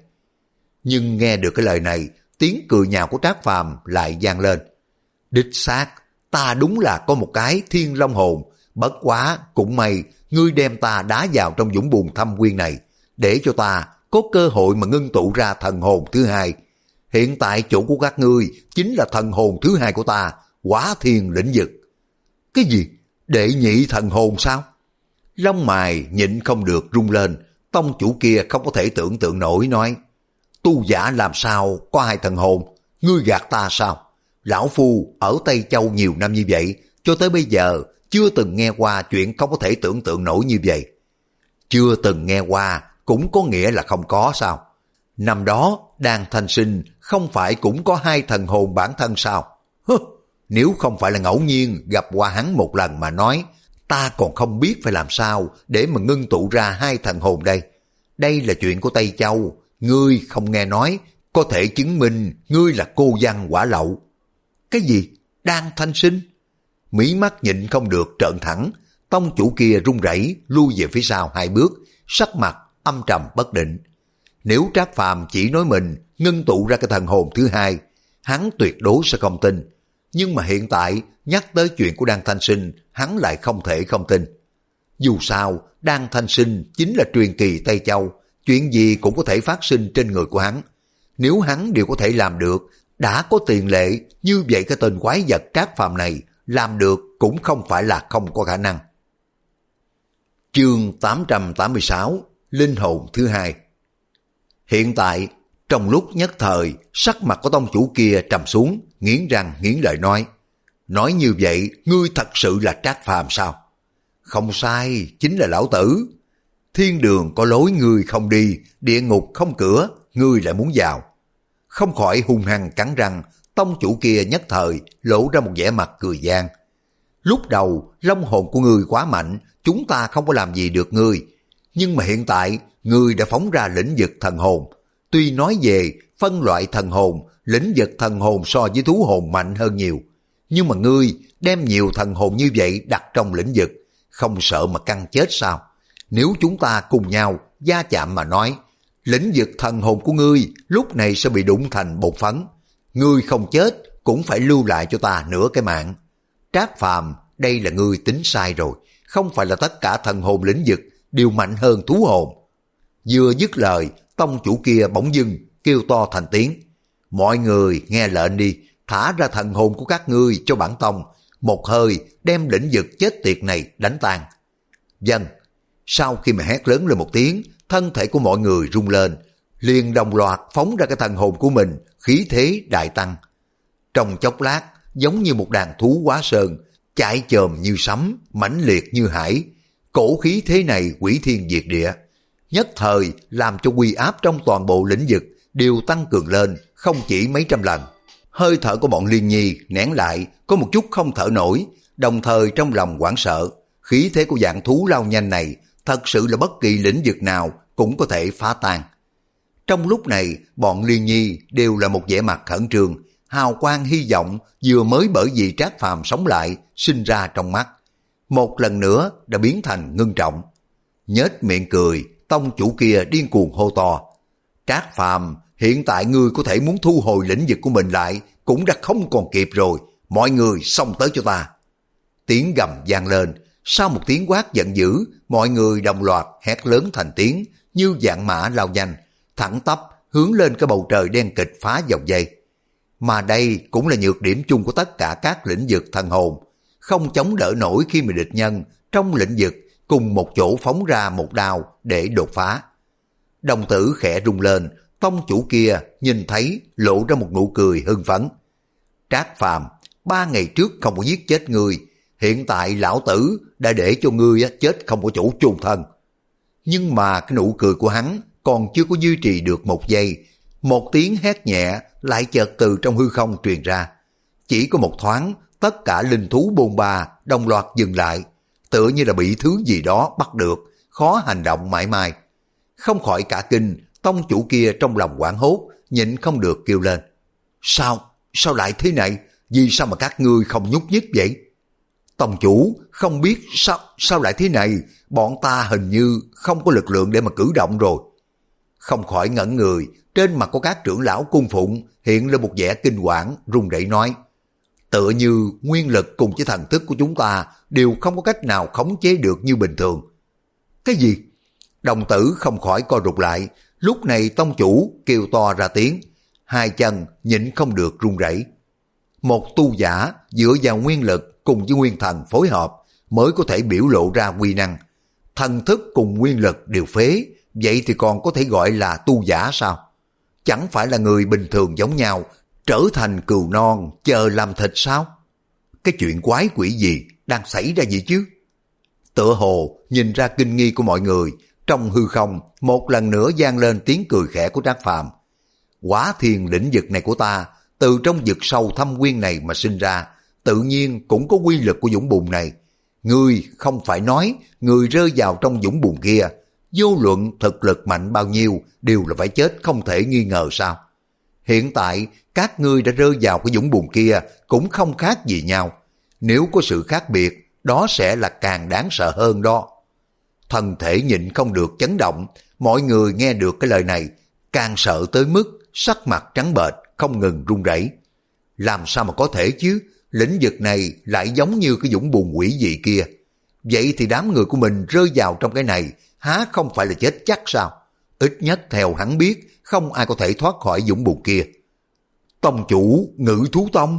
Nhưng nghe được cái lời này, tiếng cười nhạo của Trác Phàm lại vang lên. Đích xác, ta đúng là có một cái thiên long hồn, bất quá cũng may ngươi đem ta đá vào trong vũng bùn thâm quyên này, để cho ta có cơ hội mà ngưng tụ ra thần hồn thứ hai. Hiện tại chỗ của các ngươi chính là thần hồn thứ hai của ta, Hỏa Thiên lĩnh vực. Cái gì? Đệ nhị thần hồn sao? Lông mày nhịn không được rung lên, tông chủ kia không có thể tưởng tượng nổi nói. Tu giả làm sao có hai thần hồn? Ngươi gạt ta sao? Lão Phu ở Tây Châu nhiều năm như vậy, cho tới bây giờ chưa từng nghe qua chuyện không có thể tưởng tượng nổi như vậy. Chưa từng nghe qua cũng có nghĩa là không có sao? Năm đó Đan Thanh Sinh không phải cũng có hai thần hồn bản thân sao? Hứ, nếu không phải là ngẫu nhiên gặp qua hắn một lần mà nói, ta còn không biết phải làm sao để mà ngưng tụ ra hai thần hồn đây. Đây là chuyện của Tây Châu, ngươi không nghe nói, có thể chứng minh ngươi là cô văn quả lậu. Cái gì? Đan Thanh Sinh? Mí mắt nhịn không được trợn thẳng, tông chủ kia run rẩy lui về phía sau hai bước, sắc mặt âm trầm bất định. Nếu Trác Phàm chỉ nói mình ngưng tụ ra cái thần hồn thứ hai, hắn tuyệt đối sẽ không tin. Nhưng mà hiện tại nhắc tới chuyện của Đan Thanh Sinh, hắn lại không thể không tin. Dù sao, Đan Thanh Sinh chính là truyền kỳ Tây Châu, chuyện gì cũng có thể phát sinh trên người của hắn. Nếu hắn đều có thể làm được, đã có tiền lệ, như vậy cái tên quái vật Trác Phàm này làm được cũng không phải là không có khả năng. Chương tám trăm tám mươi sáu, Linh hồn thứ hai. Hiện tại, trong lúc nhất thời, sắc mặt của tông chủ kia trầm xuống, nghiến răng nghiến lợi nói. Nói như vậy, ngươi thật sự là Trác Phàm sao? Không sai, chính là lão tử. Thiên đường có lối ngươi không đi, địa ngục không cửa, ngươi lại muốn vào. Không khỏi hung hăng cắn răng, tông chủ kia nhất thời lộ ra một vẻ mặt cười gian. Lúc đầu, long hồn của ngươi quá mạnh, chúng ta không có làm gì được ngươi. Nhưng mà hiện tại, ngươi đã phóng ra lĩnh vực thần hồn. Tuy nói về phân loại thần hồn, lĩnh vực thần hồn so với thú hồn mạnh hơn nhiều. Nhưng mà ngươi đem nhiều thần hồn như vậy đặt trong lĩnh vực, không sợ mà căng chết sao? Nếu chúng ta cùng nhau va chạm mà nói, lĩnh vực thần hồn của ngươi lúc này sẽ bị đụng thành bột phấn. Ngươi không chết cũng phải lưu lại cho ta nửa cái mạng. Trác Phàm, đây là ngươi tính sai rồi, không phải là tất cả thần hồn lĩnh vực đều mạnh hơn thú hồn. Vừa dứt lời, tông chủ kia bỗng dưng kêu to thành tiếng. Mọi người nghe lệnh đi, thả ra thần hồn của các ngươi cho bản tông, một hơi đem lĩnh vực chết tiệt này đánh tan. Vâng. Sau khi mà hét lớn lên một tiếng, thân thể của mọi người rung lên, liền đồng loạt phóng ra cái thần hồn của mình, khí thế đại tăng. Trong chốc lát, giống như một đàn thú hóa sơn, chạy chồm như sấm, mãnh liệt như hải. Cổ khí thế này quỷ thiên diệt địa. nhất thời làm cho uy áp trong toàn bộ lĩnh vực đều tăng cường lên không chỉ mấy trăm lần. Hơi thở của bọn Liên Nhi nén lại có một chút không thở nổi, đồng thời trong lòng hoảng sợ. Khí thế của dạng thú lao nhanh này thật sự là bất kỳ lĩnh vực nào cũng có thể phá tan. Trong lúc này, bọn Liên Nhi đều là một vẻ mặt khẩn trương, hào quang hy vọng vừa mới bởi vì Trác Phàm sống lại sinh ra trong mắt, một lần nữa đã biến thành ngưng trọng. Nhếch miệng cười, tông chủ kia điên cuồng hô to: Trác Phàm, hiện tại ngươi có thể muốn thu hồi lĩnh vực của mình lại cũng đã không còn kịp rồi, mọi người xông tới cho ta. Tiếng gầm vang lên, sau một tiếng quát giận dữ, mọi người đồng loạt hét lớn thành tiếng, như vạn mã lao nhanh, thẳng tắp hướng lên cái bầu trời đen kịch phá dòng dây. Mà đây cũng là nhược điểm chung của tất cả các lĩnh vực thần hồn, không chống đỡ nổi khi mà địch nhân trong lĩnh vực cùng một chỗ phóng ra một đao để đột phá. Đồng tử khẽ rung lên, tông chủ kia nhìn thấy lộ ra một nụ cười hưng phấn. Trác Phàm, ba ngày trước không có giết chết ngươi, hiện tại lão tử đã để cho ngươi chết không có chỗ chôn thân. Nhưng mà cái nụ cười của hắn còn chưa có duy trì được một giây, một tiếng hét nhẹ lại chợt từ trong hư không truyền ra. Chỉ có một thoáng, tất cả linh thú bôn ba đồng loạt dừng lại, tựa như là bị thứ gì đó bắt được, khó hành động mãi mãi. Không khỏi cả kinh, tông chủ kia trong lòng hoảng hốt, nhịn không được kêu lên: Sao? Sao lại thế này? Vì sao mà các ngươi không nhúc nhích vậy? Tông chủ, không biết sao sao lại thế này, bọn ta hình như không có lực lượng để mà cử động rồi. Không khỏi ngẩn người, trên mặt của các trưởng lão cung phụng hiện lên một vẻ kinh hoàng, run rẩy nói: Tựa như nguyên lực cùng với thần thức của chúng ta đều không có cách nào khống chế được như bình thường. Cái gì? Đồng tử không khỏi co rụt lại, lúc này tông chủ kêu to ra tiếng, hai chân nhịn không được run rẩy. Một tu giả dựa vào nguyên lực cùng với nguyên thần phối hợp mới có thể biểu lộ ra uy năng. Thần thức cùng nguyên lực đều phế, vậy thì còn có thể gọi là tu giả sao? Chẳng phải là người bình thường giống nhau, trở thành cừu non chờ làm thịt sao? Cái chuyện quái quỷ gì đang xảy ra gì chứ? Tựa hồ nhìn ra kinh nghi của mọi người, trong hư không một lần nữa vang lên tiếng cười khẽ của Trác Phàm. Quả thiền lĩnh vực này của ta, từ trong vực sâu thâm nguyên này mà sinh ra, tự nhiên cũng có quy lực của dũng bùn này. Ngươi không phải nói người rơi vào trong dũng bùn kia, vô luận thực lực mạnh bao nhiêu đều là phải chết không thể nghi ngờ sao? Hiện tại các ngươi đã rơi vào cái dũng bùn kia cũng không khác gì nhau. Nếu có sự khác biệt, đó sẽ là càng đáng sợ hơn đó. Thân thể nhịn không được chấn động, mọi người nghe được cái lời này càng sợ tới mức sắc mặt trắng bệch, không ngừng run rẩy. Làm sao mà có thể chứ? Lĩnh vực này lại giống như cái dũng bùn quỷ dị kia. Vậy thì đám người của mình rơi vào trong cái này há không phải là chết chắc sao? Ít nhất theo hắn biết, không ai có thể thoát khỏi dũng bùn kia. Tông chủ Ngự Thú Tông.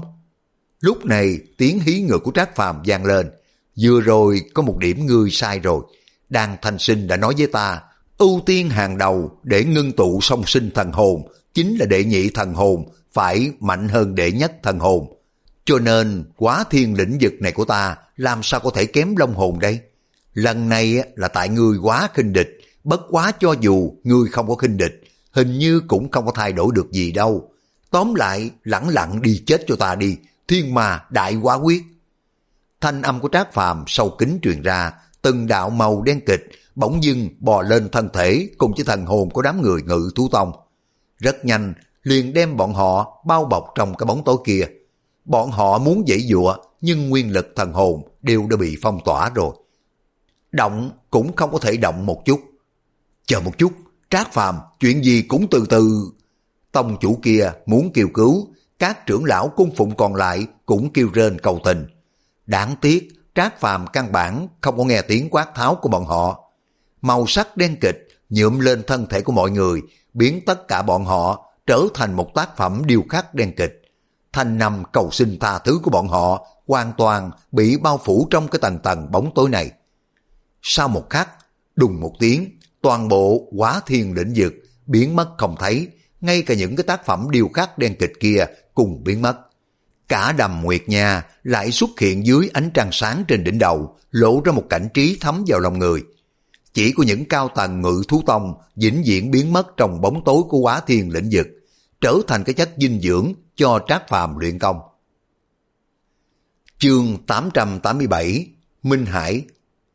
Lúc này tiếng hí ngựa của Trác Phàm vang lên. Vừa rồi có một điểm ngươi sai rồi. Đan Thanh Sinh đã nói với ta, ưu tiên hàng đầu để ngưng tụ song sinh thần hồn chính là đệ nhị thần hồn phải mạnh hơn đệ nhất thần hồn. Cho nên quá thiên lĩnh vực này của ta làm sao có thể kém long hồn đây? Lần này là tại ngươi quá khinh địch, bất quá cho dù ngươi không có khinh địch, hình như cũng không có thay đổi được gì đâu. Tóm lại lẳng lặng đi chết cho ta đi, thiên ma đại quá quyết. Thanh âm của Trác Phàm sâu kín truyền ra, từng đạo màu đen kịch bỗng dưng bò lên thân thể cùng với thần hồn của đám người Ngự Thú Tông. Rất nhanh liền đem bọn họ bao bọc trong cái bóng tối kia. Bọn họ muốn giãy giụa nhưng nguyên lực thần hồn đều đã bị phong tỏa rồi. Động cũng không có thể động một chút. Chờ một chút, Trác Phàm, chuyện gì cũng từ từ. Tông chủ kia muốn kêu cứu, các trưởng lão cung phụng còn lại cũng kêu rên cầu tình. Đáng tiếc Trác Phàm căn bản không có nghe tiếng quát tháo của bọn họ. Màu sắc đen kịch nhuộm lên thân thể của mọi người, biến tất cả bọn họ trở thành một tác phẩm điêu khắc đen kịch. Thanh năm cầu xin tha thứ của bọn họ hoàn toàn bị bao phủ trong cái tầng tầng bóng tối này. Sau một khắc, đùng một tiếng, toàn bộ Quá Thiên lĩnh vực biến mất không thấy, ngay cả những cái tác phẩm điêu khắc đen kịch kia cùng biến mất. Cả đầm Nguyệt Nha lại xuất hiện dưới ánh trăng sáng trên đỉnh đầu, lộ ra một cảnh trí thấm vào lòng người. Chỉ có những cao tầng Ngự Thú Tông vĩnh viễn biến mất trong bóng tối của Quá Thiên lĩnh vực, trở thành cái chất dinh dưỡng cho Trác Phàm luyện công. Chương tám trăm tám mươi bảy Minh Hải.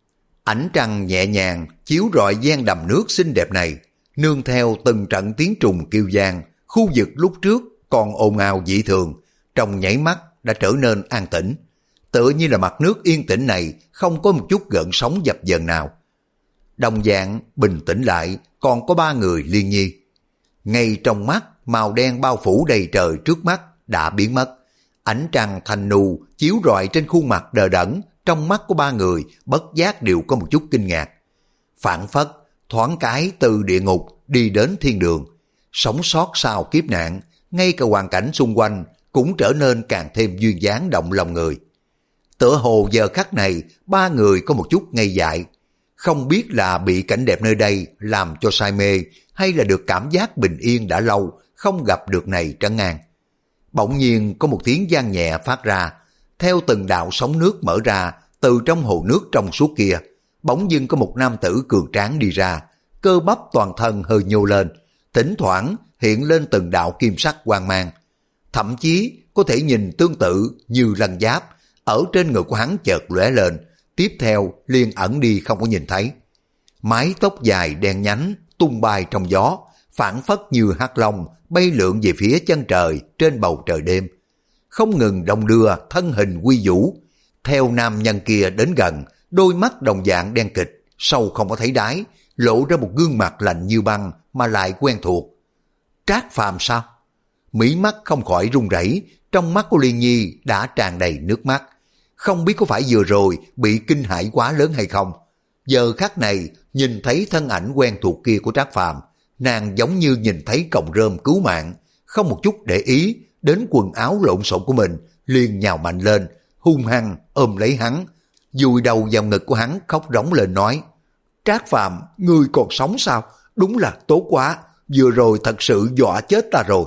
Ánh trăng nhẹ nhàng chiếu rọi gian đầm nước xinh đẹp này, nương theo từng trận tiếng trùng kêu vang, khu vực lúc trước còn ồn ào dị thường, trong nháy mắt đã trở nên an tĩnh. Tựa như là mặt nước yên tĩnh này không có một chút gợn sóng dập dờn nào. Đồng dạng bình tĩnh lại còn có ba người Liên Nhi. Ngay trong mắt, màu đen bao phủ đầy trời trước mắt đã biến mất. Ánh trăng thanh nu chiếu rọi trên khuôn mặt đờ đẫn, trong mắt của ba người bất giác đều có một chút kinh ngạc. Phản phất, thoáng cái từ địa ngục đi đến thiên đường. Sống sót sau kiếp nạn, ngay cả hoàn cảnh xung quanh cũng trở nên càng thêm duyên dáng động lòng người. Tựa hồ giờ khắc này, ba người có một chút ngây dại. Không biết là bị cảnh đẹp nơi đây làm cho say mê, hay là được cảm giác bình yên đã lâu không gặp được này trấn an. Bỗng nhiên có một tiếng vang nhẹ phát ra, theo từng đạo sóng nước mở ra từ trong hồ nước trong suốt kia. Bỗng dưng có một nam tử cường tráng đi ra, cơ bắp toàn thân hơi nhô lên, thỉnh thoảng hiện lên từng đạo kim sắc quang mang. Thậm chí có thể nhìn tương tự như lân giáp ở trên người của hắn chợt lóe lên, tiếp theo liền ẩn đi không có nhìn thấy. Mái tóc dài đen nhánh tung bay trong gió, phảng phất như hắc long bay lượn về phía chân trời trên bầu trời đêm, không ngừng đong đưa thân hình quy vũ. Theo nam nhân kia đến gần, đôi mắt đồng dạng đen kịch, sâu không có thấy đáy, lộ ra một gương mặt lạnh như băng mà lại quen thuộc. Trác Phàm sao? Mí mắt không khỏi run rẩy, trong mắt của Liên Nhi đã tràn đầy nước mắt. Không biết có phải vừa rồi bị kinh hãi quá lớn hay không. Giờ khắc này nhìn thấy thân ảnh quen thuộc kia của Trác Phàm, nàng giống như nhìn thấy cọng rơm cứu mạng, không một chút để ý đến quần áo lộn xộn của mình, liền nhào mạnh lên, hung hăng ôm lấy hắn, dùi đầu vào ngực của hắn khóc rống lên nói: Trác Phàm, ngươi còn sống sao? Đúng là tốt quá, vừa rồi thật sự dọa chết ta rồi.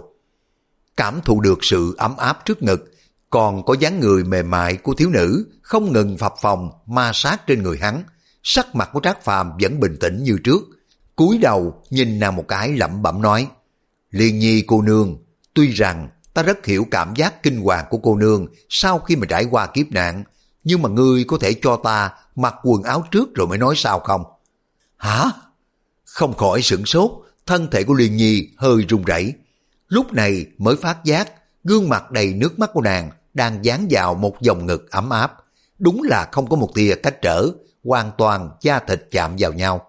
Cảm thụ được sự ấm áp trước ngực, còn có dáng người mềm mại của thiếu nữ không ngừng phập phồng ma sát trên người hắn, sắc mặt của Trác Phàm vẫn bình tĩnh như trước, cúi đầu nhìn nàng một cái lẩm bẩm nói: Liên Nhi cô nương, tuy rằng ta rất hiểu cảm giác kinh hoàng của cô nương sau khi mà trải qua kiếp nạn, nhưng mà ngươi có thể cho ta mặc quần áo trước rồi mới nói sao không? Hả? Không khỏi sửng sốt, thân thể của Liên Nhi hơi run rẩy. Lúc này mới phát giác gương mặt đầy nước mắt của nàng đang dán vào một dòng ngực ấm áp, đúng là không có một tia cách trở, hoàn toàn da thịt chạm vào nhau.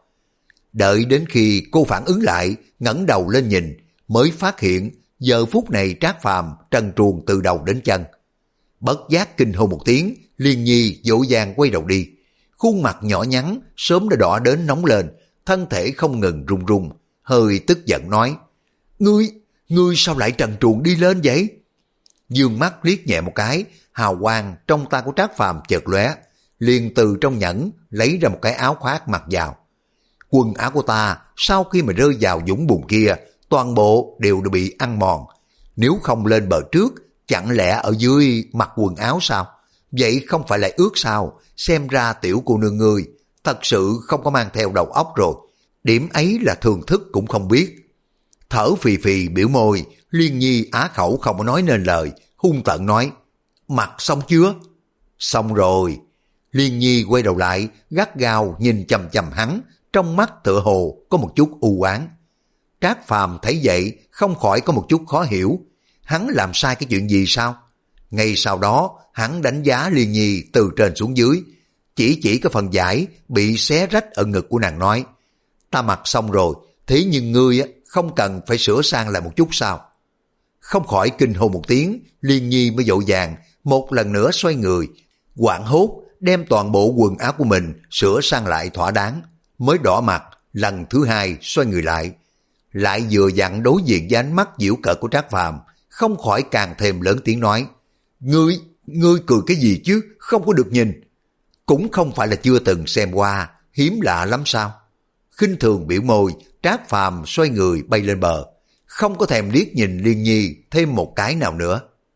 Đợi đến khi cô phản ứng lại, ngẩng đầu lên nhìn, mới phát hiện giờ phút này Trác Phàm trần truồng từ đầu đến chân. Bất giác kinh hô một tiếng, Liên Nhi dỗ dàng quay đầu đi. Khuôn mặt nhỏ nhắn sớm đã đỏ đến nóng lên, thân thể không ngừng run run, hơi tức giận nói: Ngươi, ngươi sao lại trần truồng đi lên vậy? Dương mắt liếc nhẹ một cái, hào quang trong tay của Trác Phàm chợt lóe, liền từ trong nhẫn lấy ra một cái áo khoác mặc vào. Quần áo của ta sau khi mà rơi vào vũng bùn kia, toàn bộ đều đã bị ăn mòn. Nếu không lên bờ trước, chẳng lẽ ở dưới mặc quần áo sao? Vậy không phải là ướt sao? Xem ra tiểu cô nương ngươi thật sự không có mang theo đầu óc rồi. Điểm ấy là thường thức cũng không biết. Thở phì phì biểu môi, Liên Nhi á khẩu không có nói nên lời, hung tợn nói: Mặc xong chưa? Xong rồi. Liên Nhi quay đầu lại, gắt gao nhìn chằm chằm hắn, trong mắt tựa hồ có một chút u oán. Trác Phàm thấy vậy không khỏi có một chút khó hiểu, hắn làm sai cái chuyện gì sao? Ngay sau đó hắn đánh giá Liên Nhi từ trên xuống dưới, chỉ chỉ cái phần vải bị xé rách ở ngực của nàng nói: Ta mặc xong rồi, thế nhưng ngươi không cần phải sửa sang lại một chút sao? Không khỏi kinh hô một tiếng, Liên Nhi mới vội vàng một lần nữa xoay người, hoảng hốt đem toàn bộ quần áo của mình sửa sang lại thỏa đáng, mới đỏ mặt lần thứ hai xoay người lại, lại vừa dặn đối diện với ánh mắt giễu cợt của Trác Phàm, không khỏi càng thêm lớn tiếng nói: Ngươi, ngươi cười cái gì chứ, không có được nhìn. Cũng không phải là chưa từng xem qua, hiếm lạ lắm sao? Khinh thường biểu môi, Trác Phàm xoay người bay lên bờ, không có thèm liếc nhìn Liên Nhi thêm một cái nào nữa.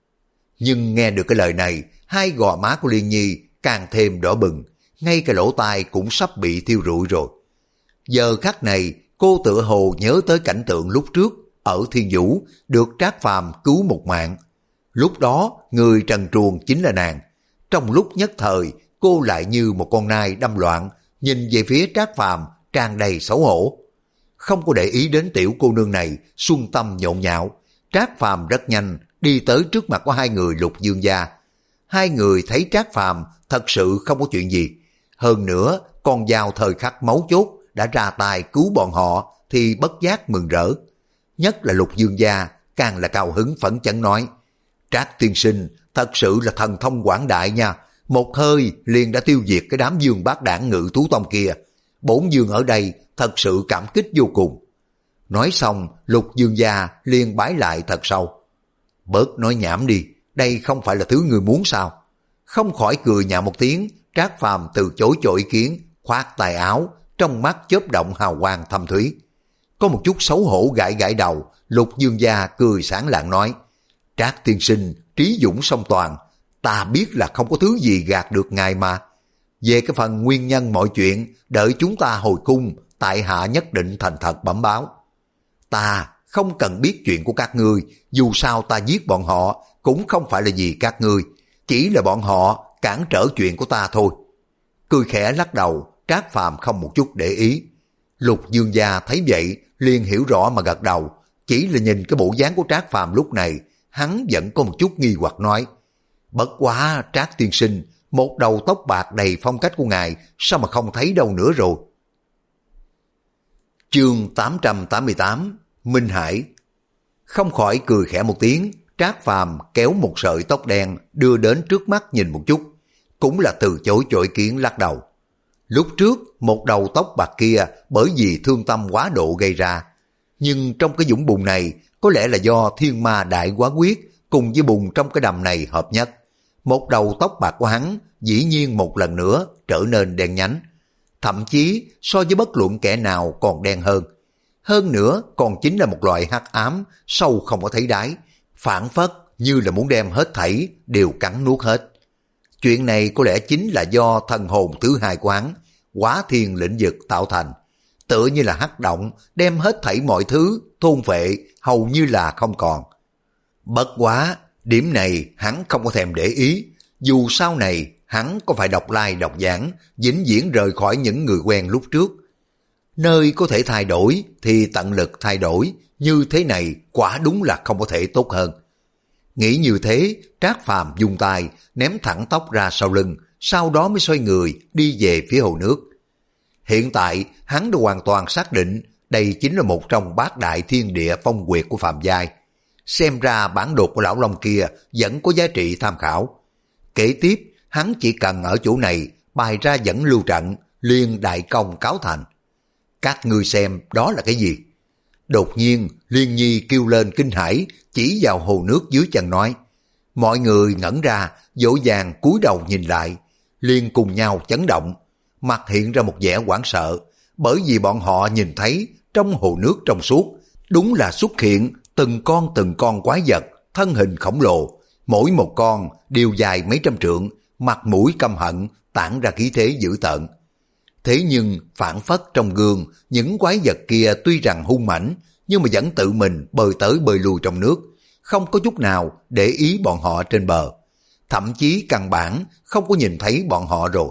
Nhưng nghe được cái lời này, hai gò má của Liên Nhi càng thêm đỏ bừng, ngay cả lỗ tai cũng sắp bị thiêu rụi rồi. Giờ khắc này, cô tựa hồ nhớ tới cảnh tượng lúc trước ở Thiên Vũ được Trác Phàm cứu một mạng. Lúc đó, người trần truồng chính là nàng. Trong lúc nhất thời, cô lại như một con nai đâm loạn, nhìn về phía Trác Phàm tràn đầy xấu hổ. Không có để ý đến tiểu cô nương này, xuân tâm nhộn nhạo. Trác Phàm rất nhanh đi tới trước mặt của hai người Lục Dương gia. Hai người thấy Trác Phàm thật sự không có chuyện gì. Hơn nữa, còn vào thời khắc máu chốt đã ra tay cứu bọn họ thì bất giác mừng rỡ. Nhất là Lục Dương gia càng là cao hứng phấn chấn nói: Trác tiên sinh thật sự là thần thông quảng đại nha, một hơi liền đã tiêu diệt cái đám Dương Bát Đảng Ngự Thú Tông kia. Bổn Dương ở đây thật sự cảm kích vô cùng. Nói xong, Lục Dương gia liền bái lại thật sâu. Bớt nói nhảm đi, đây không phải là thứ người muốn sao? Không khỏi cười nhạo một tiếng, Trác Phàm từ chối cho ý kiến, khoác tay áo, trong mắt chớp động hào quang thâm thúy. Có một chút xấu hổ gãi gãi đầu, Lục Dương gia cười sáng lạng nói: Trác tiên sinh trí dũng song toàn, ta biết là không có thứ gì gạt được ngài mà. Về cái phần nguyên nhân mọi chuyện, đợi chúng ta hồi cung, tại hạ nhất định thành thật bẩm báo. Ta không cần biết chuyện của các ngươi, dù sao ta giết bọn họ cũng không phải là vì các ngươi, chỉ là bọn họ cản trở chuyện của ta thôi. Cười khẽ lắc đầu, Trác Phàm không một chút để ý. Lục Dương gia thấy vậy liền hiểu rõ mà gật đầu, chỉ là nhìn cái bộ dáng của Trác Phàm lúc này, hắn vẫn có một chút nghi hoặc nói: Bất quá Trác tiên sinh, một đầu tóc bạc đầy phong cách của ngài sao mà không thấy đâu nữa rồi. Chương tám trăm tám mươi tám, Minh Hải. Không khỏi cười khẽ một tiếng, Trác Phàm kéo một sợi tóc đen đưa đến trước mắt nhìn một chút, cũng là từ chối cho ý kiến lắc đầu. Lúc trước một đầu tóc bạc kia bởi vì thương tâm quá độ gây ra, nhưng trong cái dũng bùn này có lẽ là do thiên ma đại quá quyết cùng với bùn trong cái đầm này hợp nhất. Một đầu tóc bạc của hắn dĩ nhiên một lần nữa trở nên đen nhánh, thậm chí so với bất luận kẻ nào còn đen hơn. Hơn nữa còn chính là một loại hắc ám sâu không có thấy đáy, phản phất như là muốn đem hết thảy đều cắn nuốt hết. Chuyện này có lẽ chính là do thần hồn thứ hai của hắn, Hóa Thiên lĩnh vực tạo thành, tựa như là hắc động đem hết thảy mọi thứ thôn phệ hầu như là không còn. Bất quá điểm này hắn không có thèm để ý, dù sau này hắn có phải đọc lai đọc giảng, vĩnh viễn rời khỏi những người quen lúc trước. Nơi có thể thay đổi thì tận lực thay đổi, như thế này quả đúng là không có thể tốt hơn. Nghĩ như thế, Trác Phàm dùng tay ném thẳng tóc ra sau lưng, sau đó mới xoay người đi về phía hồ nước. Hiện tại hắn đã hoàn toàn xác định đây chính là một trong bát đại thiên địa phong quyệt của phàm giai. Xem ra bản đồ của lão Long kia vẫn có giá trị tham khảo. Kế tiếp hắn chỉ cần ở chỗ này bày ra dẫn lưu trận, liền đại công cáo thành. Các ngươi xem đó là cái gì? Đột nhiên Liên Nhi kêu lên kinh hãi, chỉ vào hồ nước dưới chân nói. Mọi người ngẩn ra, dỗ dàng cúi đầu nhìn lại, liền cùng nhau chấn động, mặt hiện ra một vẻ hoảng sợ, bởi vì bọn họ nhìn thấy trong hồ nước trong suốt đúng là xuất hiện từng con từng con quái vật, thân hình khổng lồ, mỗi một con đều dài mấy trăm trượng, mặt mũi căm hận, tản ra khí thế dữ tợn. Thế nhưng phản phất trong gương, những quái vật kia tuy rằng hung mãnh, nhưng mà vẫn tự mình bơi tới bơi lui trong nước, không có chút nào để ý bọn họ trên bờ. Thậm chí căn bản không có nhìn thấy bọn họ rồi.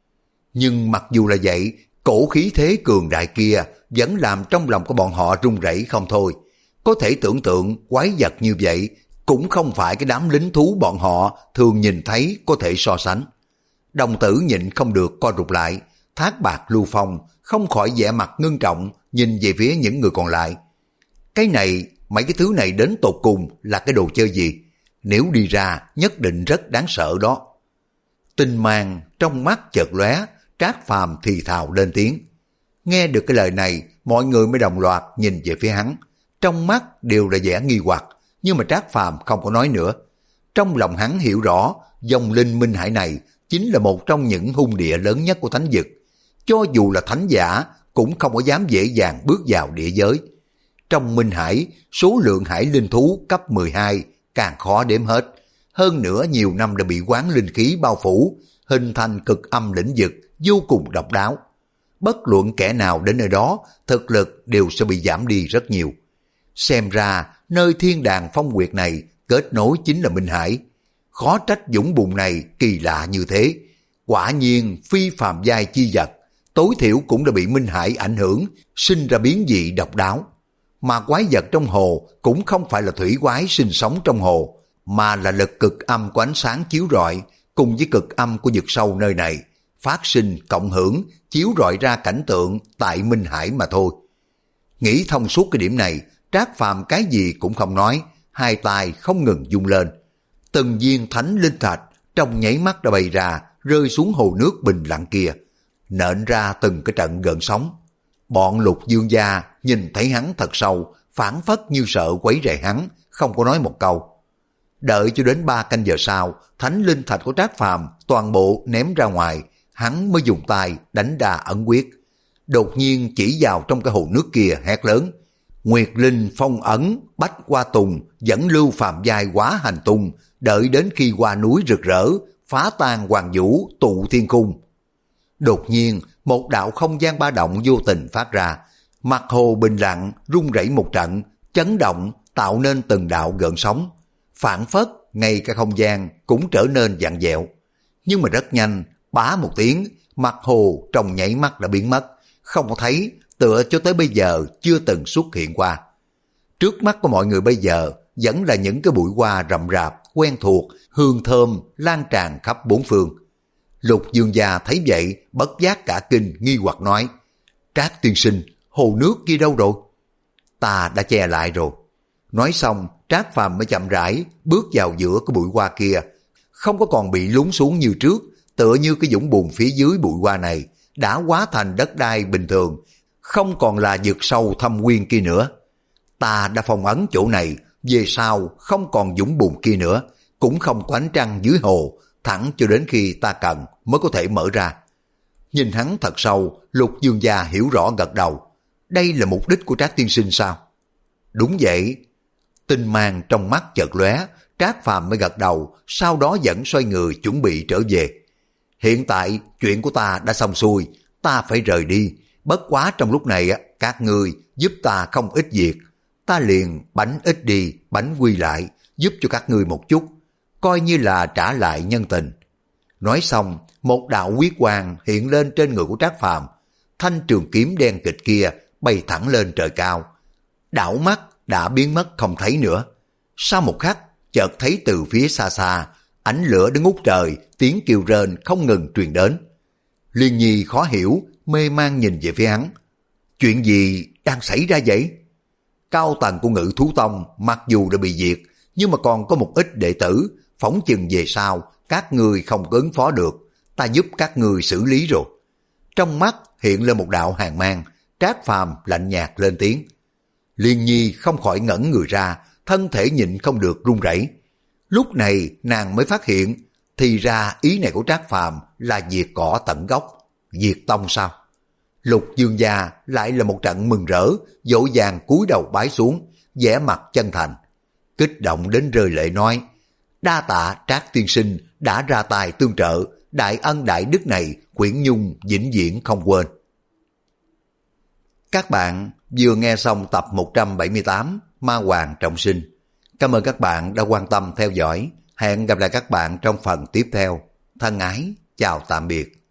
Nhưng mặc dù là vậy, cổ khí thế cường đại kia vẫn làm trong lòng của bọn họ run rẩy không thôi. Có thể tưởng tượng quái vật như vậy cũng không phải cái đám lính thú bọn họ thường nhìn thấy có thể so sánh. Đồng tử nhịn không được co rụt lại, Thác Bạc Lưu Phong không khỏi vẻ mặt ngưng trọng nhìn về phía những người còn lại. Cái này, mấy cái thứ này đến tột cùng là cái đồ chơi gì? Nếu đi ra nhất định rất đáng sợ đó. Tinh mang trong mắt chợt lóe, Trác Phàm thì thào lên tiếng. Nghe được cái lời này, mọi người mới đồng loạt nhìn về phía hắn. Trong mắt đều là vẻ nghi hoặc, nhưng mà Trác Phàm không có nói nữa. Trong lòng hắn hiểu rõ, dòng linh Minh Hải này chính là một trong những hung địa lớn nhất của thánh vực. Cho dù là thánh giả, cũng không có dám dễ dàng bước vào địa giới. Trong Minh Hải, số lượng hải linh thú cấp mười hai càng khó đếm hết. Hơn nữa nhiều năm đã bị quán linh khí bao phủ, hình thành cực âm lĩnh vực vô cùng độc đáo. bất luận kẻ nào đến nơi đó, thực lực đều sẽ bị giảm đi rất nhiều. Xem ra, nơi thiên đàng phong nguyệt này kết nối chính là Minh Hải. Khó trách dũng bùn này kỳ lạ như thế. Quả nhiên phi phàm giai chi vật, tối thiểu cũng đã bị Minh Hải ảnh hưởng, sinh ra biến dị độc đáo. Mà quái vật trong hồ cũng không phải là thủy quái sinh sống trong hồ, mà là lực cực âm của ánh sáng chiếu rọi cùng với cực âm của vực sâu nơi này, phát sinh cộng hưởng, chiếu rọi ra cảnh tượng tại Minh Hải mà thôi. Nghĩ thông suốt cái điểm này, Trác Phàm cái gì cũng không nói, hai tay không ngừng vung lên. Từng viên thánh linh thạch trong nháy mắt đã bay ra, rơi xuống hồ nước bình lặng kia, nện ra từng cái trận gợn sóng. Bọn Lục Dương gia nhìn thấy hắn thật sâu, phảng phất như sợ quấy rầy hắn, không có nói một câu. Đợi cho đến ba canh giờ sau, thánh linh thạch của Trác Phàm toàn bộ ném ra ngoài, hắn mới dùng tay đánh đà ẩn quyết. Đột nhiên chỉ vào trong cái hồ nước kia hét lớn: Nguyệt linh phong ấn, bách hoa tùng, dẫn lưu phàm giai quá hành tung, đợi đến khi qua núi rực rỡ, phá tan hoàng vũ, tụ thiên cung. Đột nhiên, một đạo không gian ba động vô tình phát ra, mặt hồ bình lặng, rung rẩy một trận, chấn động, tạo nên từng đạo gợn sóng. Phản phất, ngay cả không gian cũng trở nên vặn vẹo. Nhưng mà rất nhanh, bá một tiếng, mặt hồ trong nháy mắt đã biến mất, không có thấy, tựa cho tới bây giờ chưa từng xuất hiện qua. Trước mắt của mọi người bây giờ vẫn là những cái bụi hoa rậm rạp, quen thuộc, hương thơm, lan tràn khắp bốn phương. Lục Dương gia thấy vậy, bất giác cả kinh, nghi hoặc nói: Trác tiên sinh, hồ nước kia đâu rồi? Ta đã che lại rồi. Nói xong, Trác Phàm mới chậm rãi bước vào giữa cái bụi hoa kia, không có còn bị lún xuống như trước, tựa như cái vũng bùn phía dưới bụi hoa này đã hóa thành đất đai bình thường, không còn là vực sâu thâm uyên kia nữa. Ta đã phong ấn chỗ này, về sau không còn vũng bùn kia nữa, cũng không có ánh trăng dưới hồ, thẳng cho đến khi ta cần mới có thể mở ra. Nhìn hắn thật sâu, Lục Dương gia hiểu rõ gật đầu. Đây là mục đích của Trác tiên sinh sao? Đúng vậy. Tinh mang trong mắt chợt lóe, Trác Phàm mới gật đầu, sau đó vẫn xoay người chuẩn bị trở về. Hiện tại chuyện của ta đã xong xuôi, ta phải rời đi. Bất quá trong lúc này các ngươi giúp ta không ít việc, ta liền bánh ít đi, bánh quy lại, giúp cho các ngươi một chút, coi như là trả lại nhân tình. Nói xong, một đạo huyết quang hiện lên trên người của Trác Phàm, thanh trường kiếm đen kịch kia bay thẳng lên trời cao. Đảo mắt đã biến mất không thấy nữa. Sau một khắc, chợt thấy từ phía xa xa, ánh lửa đứng ngút trời, tiếng kêu rên không ngừng truyền đến. Liên Nhi khó hiểu, mê man nhìn về phía hắn. Chuyện gì đang xảy ra vậy? Cao tầng của Ngự Thú Tông mặc dù đã bị diệt, nhưng mà còn có một ít đệ tử, phỏng chừng về sau các ngươi không ứng phó được, ta giúp các ngươi xử lý rồi. Trong mắt hiện lên một đạo hàn mang, Trác Phàm lạnh nhạt lên tiếng. Liên Nhi không khỏi ngẩn người ra, thân thể nhịn không được run rẩy. Lúc này nàng mới phát hiện, thì ra ý này của Trác Phàm là diệt cỏ tận gốc, diệt tông sao? Lục Dương gia lại là một trận mừng rỡ, dỗ dàng cúi đầu bái xuống, vẻ mặt chân thành, kích động đến rơi lệ nói: đa tạ Trác tiên sinh đã ra tài tương trợ, đại ân đại đức này Quyển Nhung vĩnh viễn không quên. Các bạn vừa nghe xong tập một trăm bảy mươi tám Ma Hoàng Trọng Sinh. Cảm ơn các bạn đã quan tâm theo dõi. Hẹn gặp lại các bạn trong phần tiếp theo. Thân ái, chào tạm biệt.